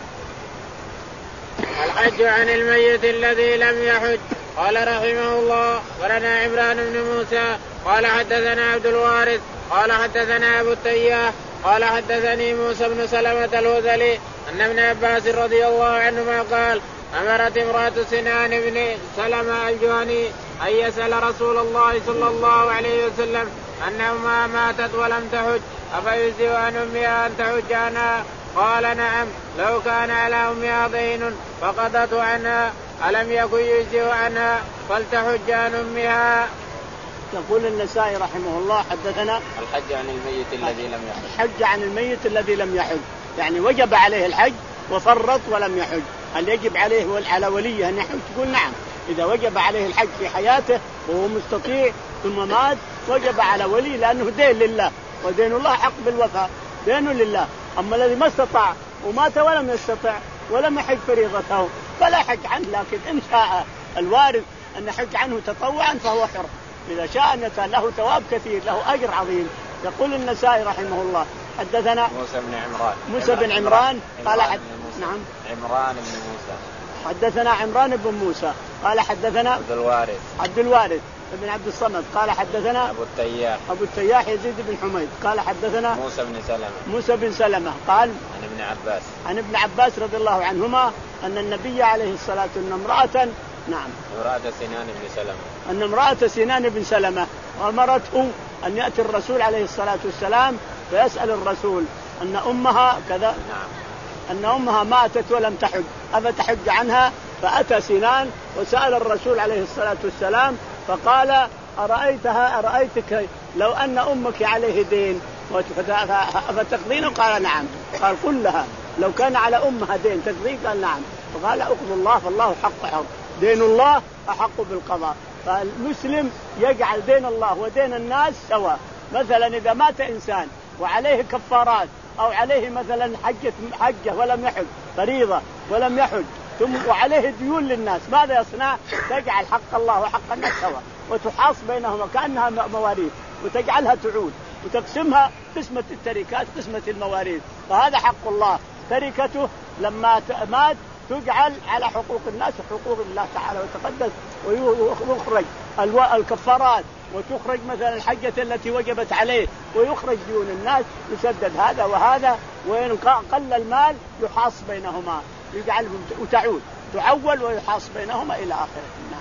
الحج عن الميت الذي لم يحج. قال رحمه الله ولنا عمران بن موسى قال حدثنا عبد الوارث قال حدثنا أبو التياح قال حدثني موسى بن سلمة الهذلي أن ابن عباس رضي الله عنهما قال أمرت امرأة سنان بن سلمة الجهني أن يسأل رسول الله صلى الله عليه وسلم أن أمها ماتت ولم تحج أفيجزئ عن أمها أن تحج عنها؟ قال نعم لو كان على أمها دين فقضته عنها ألم يكن يجزئ عنها فلتحج عن أمها. يقول النسائي رحمه الله حدثنا الحج عن الميت الذي لم يحج. الحج عن الميت الذي لم يحج يعني وجب عليه الحج وفرط ولم يحج، هل يجب عليه على وليه أن يحج؟ تقول نعم، إذا وجب عليه الحج في حياته وهو مستطيع ثم مات وجب على ولي لأنه دين لله، ودين الله حق بالوفاء دين لله. أما الذي ما استطاع ومات ولم يستطع ولم يحج فريضته فلا حج عنه، لكن إن شاء الوارث أن يحج عنه تطوعا فهو حر، إذا شاء أن له ثواب كثير له أجر عظيم. يقول النسائي رحمه الله حدثنا موسى بن عمران موسى بن عمران قال حد... نعم عمران بن موسى حدثنا عمران بن موسى قال حدثنا عبد الوارث عبد الوارث بن عبد الصمد قال حدثنا أبو التياح أبو التياح يزيد بن حميد قال حدثنا موسى بن سلمة موسى بن سلمة قال عن ابن عباس عن ابن عباس رضي الله عنهما أن النبي عليه الصلاة والسلام امرأة نعم امرأة سنان بن سلمة أن امرأة سنان بن سلمة أمرته أن يأتي الرسول عليه الصلاة والسلام فيسأل الرسول أن أمها كذا نعم أن أمها ماتت ولم تحج أفتحج عنها؟ فأتى سنان وسأل الرسول عليه الصلاة والسلام فقال أرأيتها أرأيتك لو أن أمك عليه دين أفتقضين؟ قال نعم. قال قل لها لو كان على أمها دين تقضي؟ قال نعم. فقال أقض الله فالله حق حق دين الله أحق بالقضاء. فالمسلم يجعل دين الله ودين الناس سواء، مثلا إذا مات إنسان وعليه كفارات أو عليه مثلا حجة حجة ولم يحج فريضة ولم يحج ثم وعليه ديون للناس، ماذا يصنع؟ تجعل حق الله وحق الناس سواء وتحاص بينهما كأنها مواريث وتجعلها تعود وتقسمها قسمة التركات قسمة المواريث. فهذا حق الله، تركته لما مات تجعل على حقوق الناس وحقوق الله تعالى وتقدس، ويخرج الكفارات وتخرج مثلا الحجة التي وجبت عليه ويخرج ديون الناس يسدد هذا وهذا، وإن قل المال يحاص بينهما يجعلهم وتعود تعول ويحاص بينهما إلى آخره.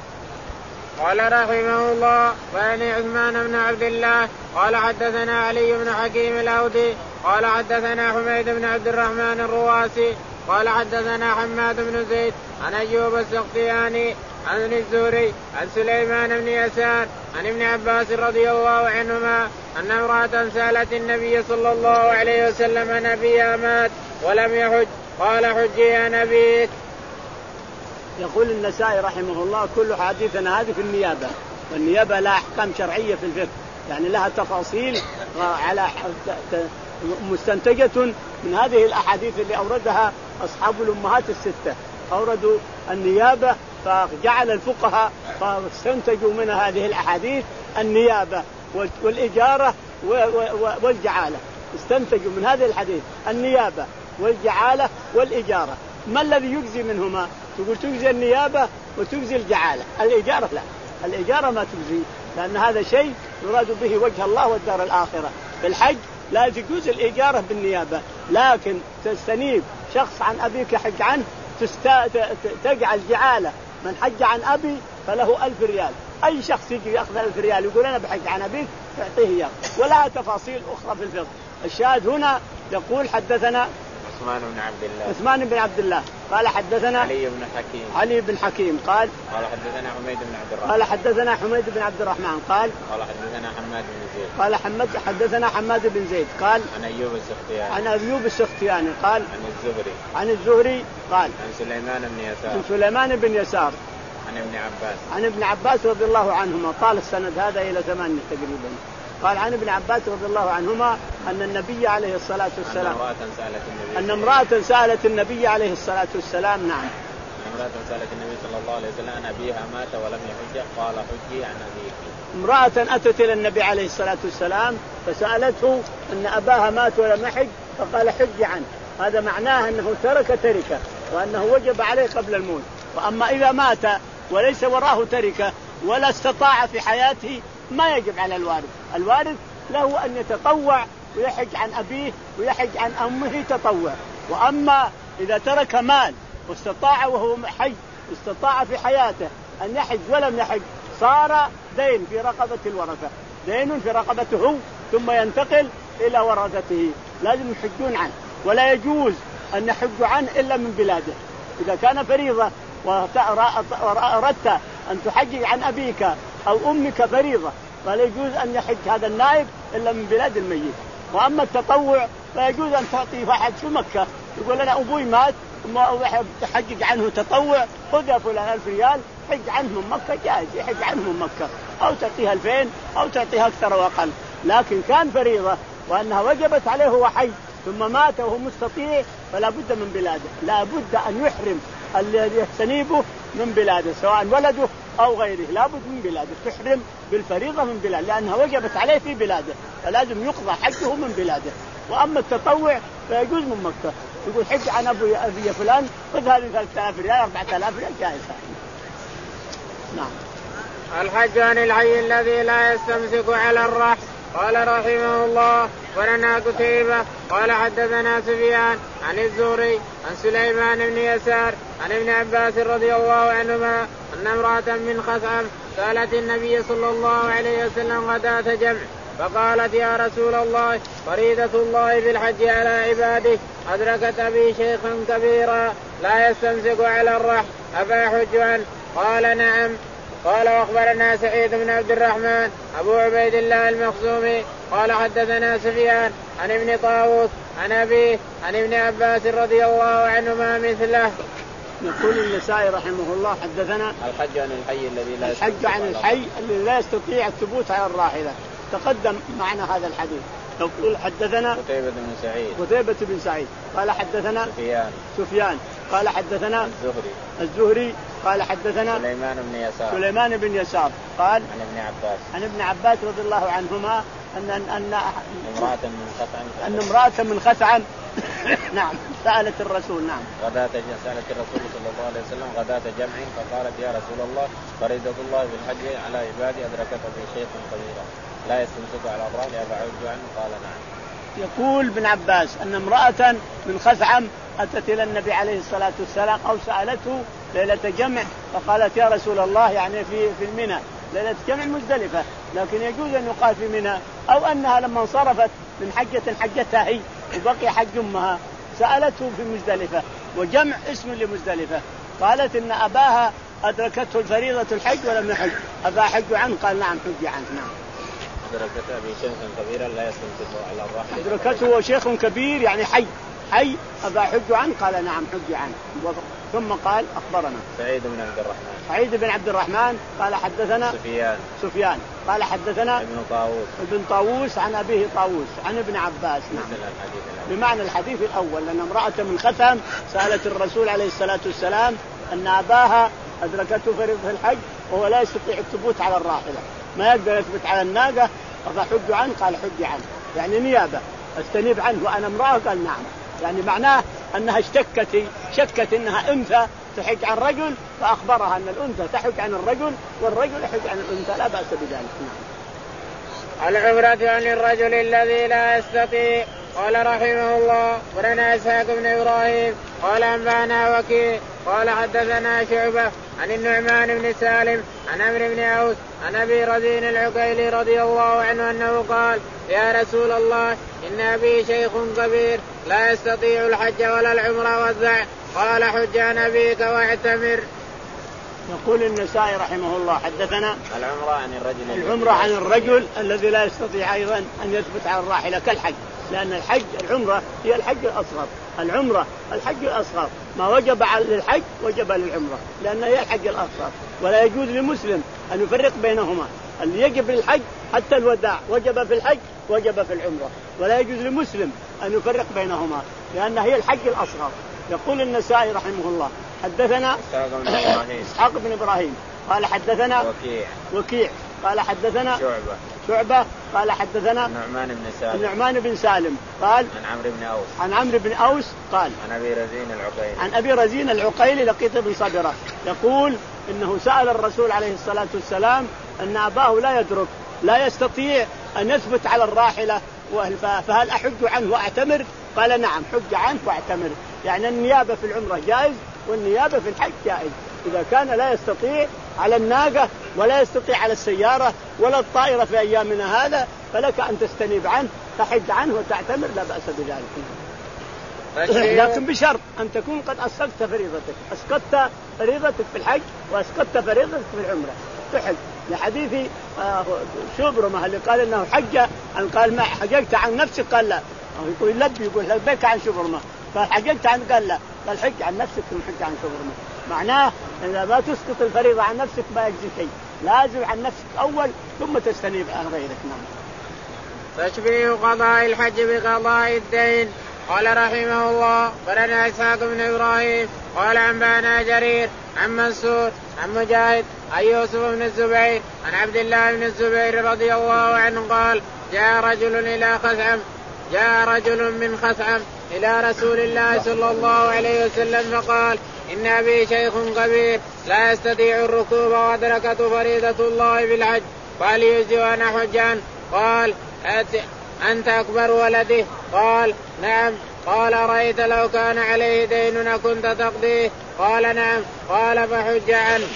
قال رحمه الله وعن عثمان بن عبد الله قال حدثنا علي بن حكيم الأودي قال حدثنا حميد بن عبد الرحمن الرواسي قال حدثنا حماد بن زيد عن أيوب السختياني عن الزهري عن سليمان بن يسار عن ابن عباس رضي الله عنهما أن امرأة سألت النبي صلى الله عليه وسلم عن أبيها مات ولم يحج قال حجي عن أبيك. يقول النسائي رحمه الله كل حديثنا هذه في النيابة، والنيابة لها أحكام شرعية في الفقه، يعني لها تفاصيل على مستنتجة من هذه الأحاديث اللي أوردها أصحاب الأمهات الستة. أوردوا النيابة فجعل الفقهاء فاستنتجوا من هذه الأحاديث النيابة والإجارة والجعالة. استنتجوا من هذه الحديث النيابة والجعالة والإجارة. ما الذي يجزي منهما؟ تقول تجزي النيابة وتجزي الجعالة، الإجارة لا، الإجارة ما تجزي، لأن هذا شيء يراد به وجه الله والدار الآخرة. في الحج لا تجوز الإجارة بالنيابة، لكن تستنيب شخص عن أبيك حج عنه تجعل جعالة. من حج عن أبي فله ألف ريال، أي شخص يجي يأخذ ألف ريال يقول أنا بحج عن أبيك تعطيه إياه، ولا تفاصيل أخرى في الفقه. الشاهد هنا يقول حدثنا عثمان بن عبد الله عثمان بن عبد الله قال حدثنا علي بن حكيم علي بن حكيم قال قال حدثنا حميد بن عبد الرحمن قال حدثنا حميد بن عبد الرحمن قال قال حدثنا حماد بن زيد قال حمد حدثنا حماد بن زيد قال عن أيوب السختياني عن أيوب السختياني قال عن الزهري عن الزهري قال عن سليمان بن يسار عن سليمان بن يسار عن ابن عباس عن ابن عباس رضي الله عنهما. طال السند هذا إلى ثمانية تقريبا. قال عن ابن عباس رضي الله عنهما أن النبي عليه الصلاة والسلام أن امرأة سألت النبي عليه الصلاة والسلام نعم امرأة سألت النبي صلى الله عليه وسلم أن أبيها مات ولم يحج قال حجي عن أبيك. امرأة أتت إلى النبي عليه الصلاة والسلام فسألته أن أباها مات ولم يحج فقال حجي عنه. هذا معناه أنه ترك تركة وأنه وجب عليه قبل الموت. وأما إذا مات وليس وراه تركة ولا استطاع في حياته ما يجب على الوارث. الوارث له أن يتطوع ويحج عن أبيه ويحج عن أمه تطوع. وأما إذا ترك مال واستطاع وهو حي استطاع في حياته أن يحج ولم يحج صار دين في رقبة الورثة، دين في رقبته ثم ينتقل إلى ورثته لازم يحجون عنه، ولا يجوز أن يحجوا عنه إلا من بلاده. إذا كان فريضة وأردت أن تحجج عن أبيك أو أمك فريضة فلا يجوز أن يحج هذا النائب إلا من بلاد الميت. وأما التطوع فيجوز أن تعطي واحد في مكة يقول أنا أبوي مات وما تحجج عنه تطوع، خذ يا فلان ألف ريال حج عنه من مكة، جائز يحج عنه من مكة، أو تعطيها ألفين أو تعطيها أكثر وأقل. لكن كان فريضة وأنها وجبت عليه هو حي ثم مات وهو مستطيع فلا بد من بلاده، لا بد أن يحرم الذي يستنيبه من بلاده سواء ولده أو غيره، لا بد من بلاده، تحرم بالفريضة من بلاده لأنها وجبت عليه في بلاده فلازم يقضى حجه من بلاده. وأما التطوع فيجوز من مكة، يقول حج عن أبو أبي فلان خذ هذه ثلاثة آلاف ريال أربعة آلاف ريال جائزة. نعم. الحج عن الحي الذي لا يستمسك على الرحل. قال رحمه الله ولنا قتيبة قال حدثنا سفيان عن الزهري عن سليمان بن يسار عن ابن عباس رضي الله عنهما أن امرأة من خثعم سألت النبي صلى الله عليه وسلم غداة جمع فقالت يا رسول الله فريضة الله بالحج على عباده أدركت أبي شيخا كبيرا لا يستمسك على الرحل أفأحج عنه؟ قال نعم. قال واخبرنا سعيد بن عبد الرحمن أبو عبيد الله المخزومي قال حدثنا سفيان عن ابن طاووس عن أبيه عن ابن عباس رضي الله عنهما مثله. يقول النسائي رحمه الله حدثنا الحج عن الحي الذي لا الحج عن الحي الذي لا يستطيع الثبوت على الراحلة. تقدم معنا هذا الحديث. يقول حدثنا قتيبة بن سعيد قتيبة بن سعيد قال حدثنا سفيان سفيان قال حدثنا الزهري الزهري قال حدثنا سليمان بن يسار سليمان بن يسار قال عن ابن عباس عن ابن عباس رضي الله عنهما أن أن امرأة من خثعم أن امرأة من خثعم نعم سألت الرسول نعم غداة سألت الرسول صلى الله عليه وسلم غداة جمع فقالت يا رسول الله فريضة الله بالحج على عبادي أدركت في شيخ كبيرا لا يستمسك على الرحل أفأحج عنه؟ قال نعم. يقول ابن عباس أن امرأة من خثعم أتت إلى النبي عليه الصلاة والسلام أو سألته ليلة جمع فقالت يا رسول الله يعني في في المنى ليلة جمع مزدلفة لكن يجوز أن يقال في منى أو أنها لما انصرفت من حجة حجتها هي وبقي حج أمها سألته في مزدلفة وجمع اسم لمزدلفة قالت إن أباها أدركته الفريضة الحج ولم يحج أفأحج عنه؟ قال نعم حج عنه. نعم. أدركته أبي شيخ كبيرا لا يستنكف على الراحلة. أدركته شيخ كبير يعني حي حي أفأحج عنه؟ قال نعم حج عنه. ثم قال أخبرنا سعيد بن عبد الرحمن سعيد بن عبد الرحمن قال حدثنا سفيان سفيان قال حدثنا ابن طاووس ابن طاووس عن أبيه طاووس عن ابن عباس. نعم. بمعنى الحديث الأول لأن امرأة من خثعم سألت الرسول عليه الصلاة والسلام أن أباها أدركته فريضة الحج وهو لا يستطيع الثبوت على الراحلة ما يقدر يثبت على الناقة فحج عنه؟ قال حج عنه يعني نيابة استنيب عنه وأنا امرأة؟ قال نعم يعني معناه أنها اشتكت شكت أنها أنثى تحج عن رجل فأخبرها أن الأنثى تحج عن الرجل والرجل يحج عن الأنثى لا بأس بذلك. العمرة عن الرجل الذي لا يستطيع. قال رحمه الله ولنا إسحاق بن إبراهيم قال أنبانا وكيع قال حدثنا شعبة عن النعمان بن سالم عن عمرو بن عوس عن أبي رزين العقيلي رضي الله عنه أنه قال يا رسول الله إن أبي شيخ كبير لا يستطيع الحج ولا العمرة والسعي قال حج عن أبيك واعتمر. يقول النسائي رحمه الله حدثنا العمرة عن الرجل العمرة عن الرجل الذي لا يستطيع أيضا أن يثبت على الراحلة كالحج لأن الحج العمرة هي الحج الأصغر العمرة الحج الأصغر ما وجب على الحج وجب للعمرة لأن هي الحج الأصغر ولا يجوز لمسلم أن يفرق بينهما اللي يجب للحج حتى الوداع وجب في الحج وجب في العمرة ولا يجوز لمسلم أن يفرق بينهما لأن هي الحج الأصغر. يقول النسائي رحمه الله حدثنا إسحاق بن إبراهيم قال حدثنا وكيع وكيع قال حدثنا شعبة شعبة قال حدثنا النعمان بن سالم النعمان بن سالم قال عن عمرو بن أوس عن عمرو بن أوس قال عن أبي رزين العقيلي عن أبي رزين العقيلي لقيط بن صبرة يقول إنه سأل الرسول عليه الصلاة والسلام أن أباه لا يدرك لا يستطيع أن يثبت على الراحلة فهل أحج عنه وأعتمر؟ قال نعم حج عنه واعتمر يعني النيابة في العمرة جائز والنيابة في الحج جائز إذا كان لا يستطيع على الناقة ولا يستطيع على السيارة ولا الطائرة في أيامنا هذا فلك أن تستنيب عنه تحج عنه وتعتمر لا بأس بذلك لكن بشرط أن تكون قد أسقطت فريضتك أسقطت فريضتك في الحج وأسقطت فريضتك في العمرة تحج لحديث شبرمة اللي قال إنه حج أن قال ما حججت عن نفسك قال لا يقول لبي يقول لبيك عن شبرمة قال حججت عن قال لا قال حج عن نفسك ثم حج عن شبرمة معناه إذا ما تسقط الفريضة عن نفسك ما يجزي شيء لازم عن نفسك أول ثم تستنيب عن غيرك. نعم. تشبيه قضاء الحج بقضاء الدين. قال رحمه الله ولنا إسحاق بن إبراهيم قال أنبانا جرير عن منصور عن مجاهد عن يوسف بن الزبير عن عبد الله بن الزبير رضي الله عنه قال جاء رجل إلى خثعم جاء رجل من خثعم إلى رسول الله صلى الله عليه وسلم فقال إن أبي شيخ كبير لا يستطيع الركوب وأدركته فريضة الله بالحج قال يجزي أن أحج عنه؟ قال أنت أكبر ولده؟ قال نعم. قال رأيت لو كان عليه دين كنت تقضيه؟ قال نعم. قال فحج عنه.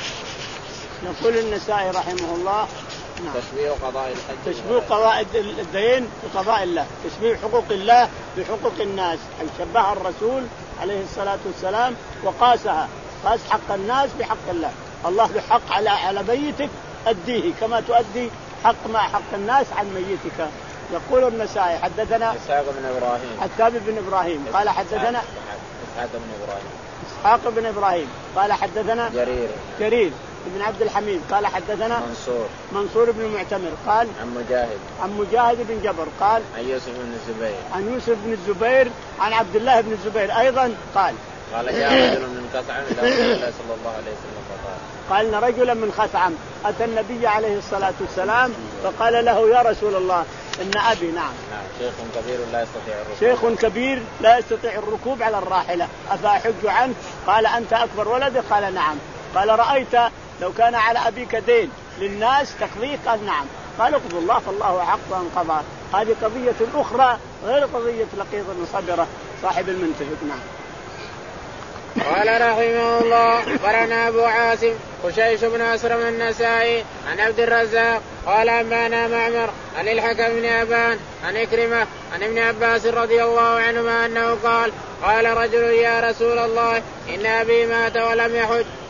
يقول النسائي رحمه الله نعم. تشبيه قضاء الحج تشبيه قضاء الدين بقضاء الله تشبيه حقوق الله بحقوق الناس أي شبه الرسول عليه الصلاة والسلام وقاسها قاس حق الناس بحق الله الله بحق على على ميتك أديه كما تؤدي حق ما حق الناس عن ميتك. يقول النسائي حدثنا إسحاق بن إبراهيم إسحاق بن إبراهيم قال حدثنا إسحاق بن إبراهيم إسحاق بن إبراهيم قال حدثنا جرير جرير بن عبد الحميد قال حدثنا منصور منصور بن معتمر قال عن مجاهد عن مجاهد بن جبر قال عن يوسف بن الزبير عن يوسف بن الزبير عن عبد الله بن الزبير أيضا قال قال جاء رجل من خثعم إلى رسول الله صلى الله عليه وسلم فقال قال إن رجلا من خثعم أتى النبي عليه الصلاة والسلام فقال له يا رسول الله إن أبي نعم نعم شيخ كبير لا يستطيع الركوب شيخ كبير لا يستطيع الركوب على الراحلة أفأحج عنه؟ قال أنت أكبر ولده؟ قال نعم. قال رأيت لو كان على أبيك دين للناس تقضيه؟ قال نعم. قال اقضوا الله فالله أحق أن قضى. هذه قضية أخرى غير قضية لقيط بن صبرة صاحب المنتهك. نعم. قال رحمه الله قرنا أبو عاصم خشيش بن أسرم النسائي عن عبد الرزاق قال أنبانا معمر عن الحكم بن أبان عن إكرمة عن ابن عباس رضي الله عنهما أنه قال قال رجل يا رسول الله إن أبي مات ولم يحج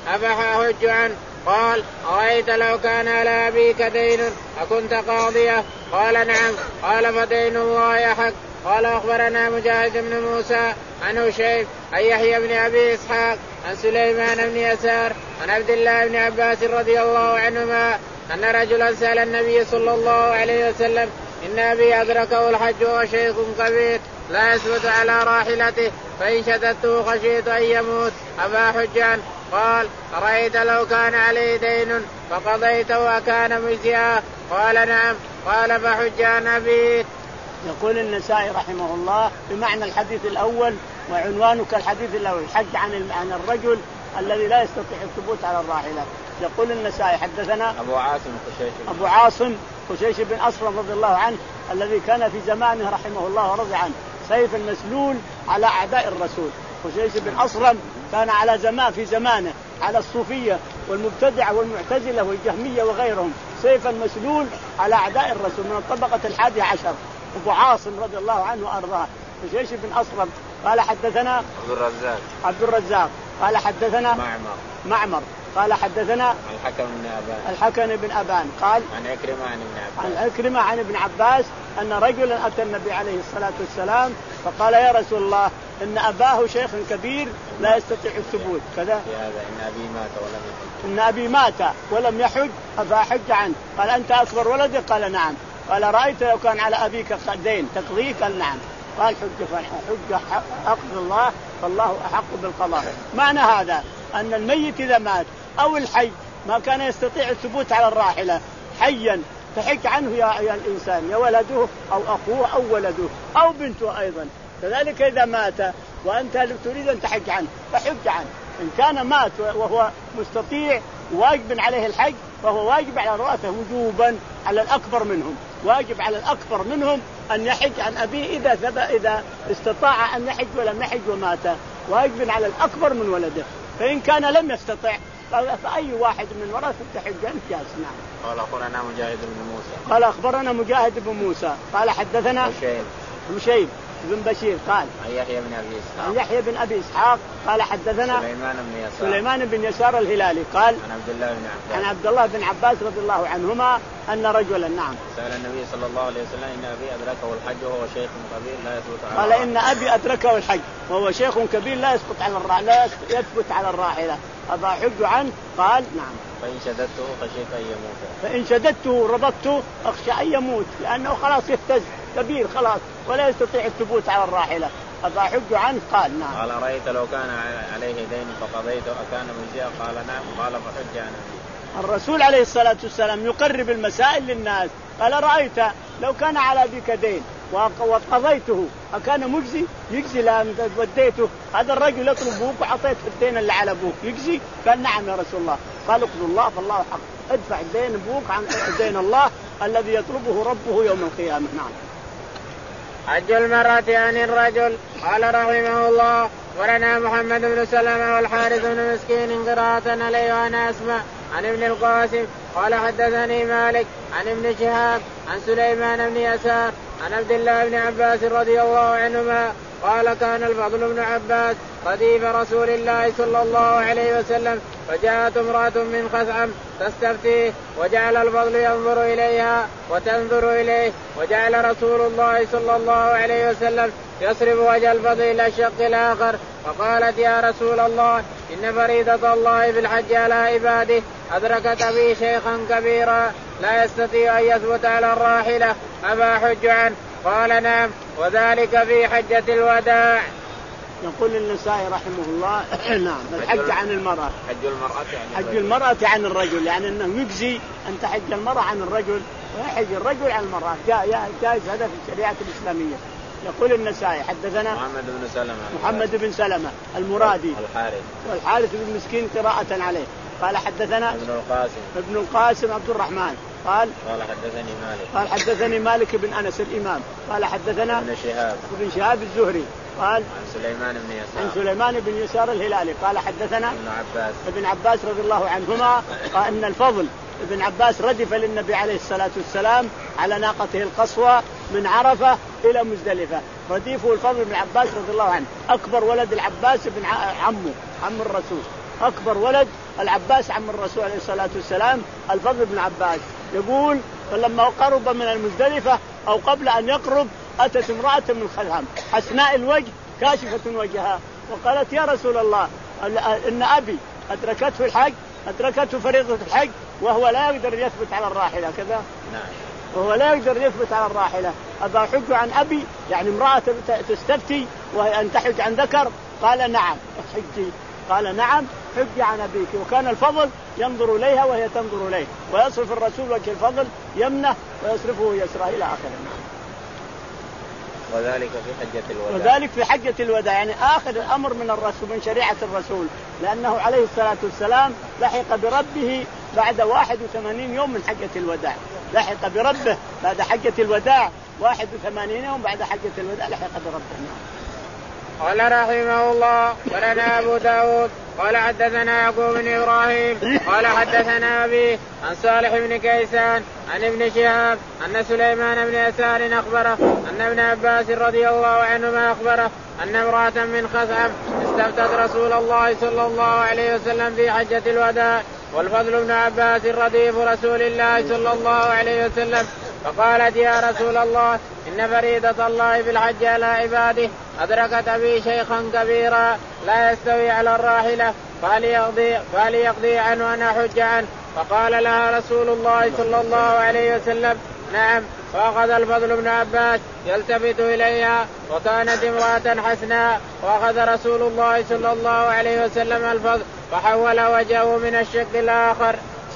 أفأحج عنه؟ قال أرأيت لو كان على أبيك دين أكنت قاضية؟ قال نعم. قال فدين الله أحق. قال أخبرنا مجاهد بن موسى عن هشيم عن يحيى بن أبي إسحاق عن سليمان بن يسار عن عبد الله بن عباس رضي الله عنهما أن رجلا سأل النبي صلى الله عليه وسلم إن أبي أدركه الحج وهو شيخ كبير لا يثبت على راحلته فإن شددته خشيت أن يموت أفأحج عنه؟ قال أرأيت لو كان عليه دين فقضيته أكان مجزيا؟ قال نعم. قال فحج عن أبيه. يقول النسائي رحمه الله بمعنى الحديث الأول وعنوانه كالحديث الأول، الحج عن عن الرجل الذي لا يستطيع الثبوت على الراحلة. يقول النسائي حدثنا أبو عاصم خشيش أبو عاصم خشيش بن أصلم رضي الله عنه الذي كان في زمانه رحمه الله ورضي عنه سيف المسلول على أعداء الرسول. خشيش بن أصلم كان على زمان في زمانه على الصوفية والمبتدعة والمعتزلة والجهمية وغيرهم، سيف المسلول على أعداء الرسول من الطبقة الحادية عشر. أبو عاصم رضي الله عنه وأرضاه خشيش بن أصلم قال حدثنا عبد الرزاق عبد الرزاق قال حدثنا معمر معمر قال حدثنا الحكم بن أبان الحكم بن أبان قال عن عكرمة عن ابن عباس عن عكرمة عن ابن عباس أن رجلا أتى النبي عليه الصلاة والسلام فقال يا رسول الله إن أباه شيخ كبير لا يستطيع الثبوت كذا في هذا إن أبي مات ولم يحج إن أبي مات ولم يحج أفأحج عنه؟ قال أنت أكبر ولدي؟ قال نعم. قال رأيت لو كان على أبيك دين تقضيه؟ قال نعم. قال حج حج أقضى الله فالله أحق بالقضاء. معنى هذا أن الميت إذا مات أو الحي ما كان يستطيع الثبوت على الراحلة حيا فحج عنه يا, يا الإنسان يا ولده أو أخوه أو ولده أو بنته أيضا كذلك. إذا مات وأنت تريد أن تحج عنه فحج عنه. إن كان مات وهو مستطيع واجب عليه الحج فهو واجب على رؤسه وجوبا على الأكبر منهم، واجب على الأكبر منهم أن يحج عن أبيه إذا ثبت إذا استطاع أن يحج ولم يحج ومات، واجب على الأكبر من ولده. فإن كان لم يستطع فأي واحد من ورثته تحج جاز. نعم. قال أخبرنا مجاهد بن موسى قال أخبرنا مجاهد بن موسى قال حدثنا هشيم هشيم بن بشير قال عن يحيى بن أبي إسحاق عن يحيى بن أبي إسحاق قال حدثنا سليمان بن يسار سليمان بن يسار الهلالي قال عن عبد الله بن عباس عن عبد الله بن عباس رضي الله عنهما أن رجلا نعم سأل النبي صلى الله عليه وسلم إن أبي أدركه الحج وهو شيخ كبير لا يثبت على قال إن أبي أدركه الحج وهو شيخ كبير لا يثبت على الراحلة لا يثبت على الراحلة أفأحج عنه؟ قال نعم. فإن شددته خشيت أن يموت فإن شددته ربطته أخشى أن يموت لأنه خلاص يهتز كبير خلاص ولا يستطيع الثبوت على الراحلة أفأحج عنه؟ قال نعم. قال رأيت لو كان عليه دين فقضيته أكان مجزيا؟ قال نعم. قال فحج عنه. الرسول عليه الصلاة والسلام يقرب المسائل للناس. قال رأيت لو كان على أبيك دين وقضيته أكان مجزي؟ يجزي لأن وديته هذا الرجل يطلب أبوك وعطيته الدين اللي على أبوك يجزي؟ قال نعم يا رسول الله. قال اقضوا الله فالله حق، ادفع دين أبوك عن دين الله الذي يطلبه ربه يوم القيامة. نعم. حج المرأة عن الرجل. قال رحمه الله ورنا محمد بن سلمة والحارث بن مسكين قراءة عليه وأنا أسمع عن ابن القاسم قال حدثني مالك عن ابن شهاب عن سليمان بن يسار عن عبد الله بن عباس رضي الله عنهما قال كان الفضل بن عباس رديف رسول الله صلى الله عليه وسلم فجاءت امرأة من خثعم تستفتيه وجعل الفضل ينظر إليها وتنظر إليه وجعل رسول الله صلى الله عليه وسلم يصرف وجه الفضل إلى الشق الآخر فقالت يا رسول الله إن فريضة الله في الحج على عباده أدركت أبي شيخا كبيرا لا يستطيع أن يثبت على الراحلة أفأحج عنه؟ قال نعم وذلك في حجة الوداع. يقول النسائي رحمه الله نعم الحج عن المرأة حج المرأة يعني حج المرأة عن الرجل يعني أنه يجزي أن تحج المرأة عن الرجل ويحج الرجل عن المرأة جائز هذا في الشريعة الإسلامية. يقول النسائي حدثنا محمد بن سلمة محمد بن سلمة المرادي الحارث والحارث بن مسكين قراءة عليه قال حدثنا ابن القاسم ابن القاسم عبد الرحمن قال قال حدثني مالك قال حدثني مالك بن أنس الإمام قال حدثنا ابن شهاب ابن شهاب الزهري قال عن سليمان بن يسار عن سليمان بن يسار الهلالي قال حدثنا ابن عباس ابن عباس رضي الله عنهما قال أن الفضل ابن عباس ردف للنبي عليه الصلاة والسلام على ناقته القصوى من عرفة إلى مزدلفة. رديفه الفضل بن عباس رضي الله عنه أكبر ولد العباس بن عمه عم الرسول أكبر ولد العباس عم الرسول عليه الصلاة والسلام الفضل بن عباس يقول فلما قرب من المزدلفة أو قبل أن يقرب أتت امرأة من خلفهم حسناء الوجه كاشفة وجهها وقالت يا رسول الله إن أبي أدركته الحج أدركته فريضة الحج وهو لا يقدر يثبت على الراحلة كذا نعم. وهو لا يقدر يثبت على الراحلة أبا حج عن أبي يعني امرأة تستفتي وهي أن تحج عن ذكر قال نعم حجي قال نعم حج عن أبيك. وكان الفضل ينظر إليها وهي تنظر إليه ويصرف الرسول وجه الفضل يمنه ويصرفه يسره إلى آخره. وذلك في حجة الوداع. وذلك في حجة الوداع يعني آخر الأمر من الرسول من شريعة الرسول لأنه عليه الصلاة والسلام لحق بربه بعد واحد وثمانين يوم من حجة الوداع لحق بربه بعد حجة الوداع واحد وثمانين يوم بعد حجة الوداع لحق بربه. قال رحمه الله ولنا أبو داود قال حدثنا يعقوب بن إبراهيم قال حدثنا أبي عن صالح بن كيسان عن ابن شهاب أن سليمان بن يسار أخبره أن ابن عباس رضي الله عنهما أخبره أن امرأة من خثعم استفتت رسول الله صلى الله عليه وسلم في حجة الوداع والفضل بن عباس رديف رسول الله صلى الله عليه وسلم فقالت يا رسول الله إن فريضة الله في الحج على عباده أدركت أبي شيخا كبيرا لا يستوي على الراحلة فليقضي, فليقضي عنه أن أحج عنه. فقال لها رسول الله صلى الله عليه وسلم نعم. فأخذ الفضل بن عباس يلتفت إليها وكانت امرأة حسناء وأخذ رسول الله صلى الله عليه وسلم الفضل فحول وجهه من الشق الآخر.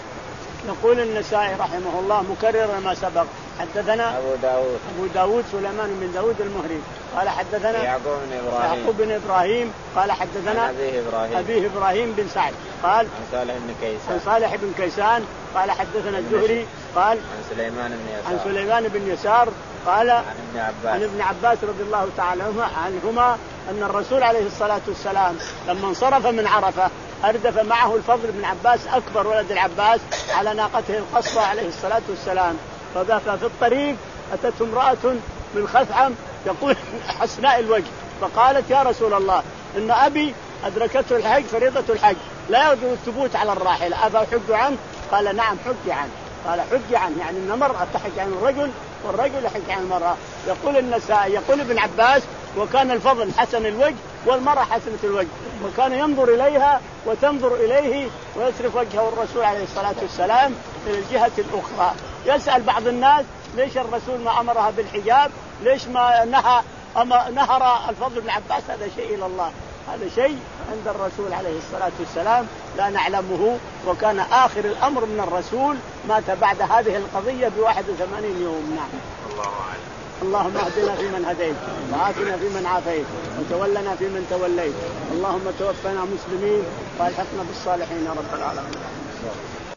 يقول النسائي رحمه الله مكرر ما سبق حدثنا أبو داود أبو داود سليمان بن داود المهري قال حدثنا يعقوب بن إبراهيم يعقوب بن إبراهيم قال حدثنا أبيه إبراهيم أبيه إبراهيم بن سعد قال عن صالح بن كيسان عن صالح بن كيسان قال حدثنا الزهري قال عن سليمان بن يسار عن سليمان بن يسار قال عن ابن عباس عن ابن عباس رضي الله تعالى عنهما أن الرسول عليه الصلاة والسلام لما انصرف من عرفة أردف معه الفضل بن عباس أكبر ولد العباس على ناقته القصوى عليه الصلاة والسلام. ففي الطريق أتت امرأة من خثعم يقول حسناء الوجه فقالت يا رسول الله إن أبي أدركته الحج فريضة الحج لا يقدر الثبوت على الراحلة أبا حج عنه قال نعم حج عنه قال حج عنه يعني أن المرأة تحج عن الرجل والرجل يحج عن المرأة. يقول النسائي يقول ابن عباس وكان الفضل حسن الوجه والمرأة حسنة الوجه وكان ينظر إليها وتنظر إليه ويصرف وجهه الرسول عليه الصلاة والسلام إلى الجهة الأخرى. يسأل بعض الناس ليش الرسول ما أمرها بالحجاب ليش ما نهى أما نهر الفضل بن عباس هذا شيء إلى الله هذا شيء عند الرسول عليه الصلاة والسلام لا نعلمه وكان آخر الأمر من الرسول مات بعد هذه القضية بواحد وثمانين يوم. نعم. الله أعلم. اللهم اهدنا فيمن هديت وعافنا فيمن عافيت وتولنا فيمن توليت اللهم توفنا مسلمين والحقنا بالصالحين يا رب العالمين.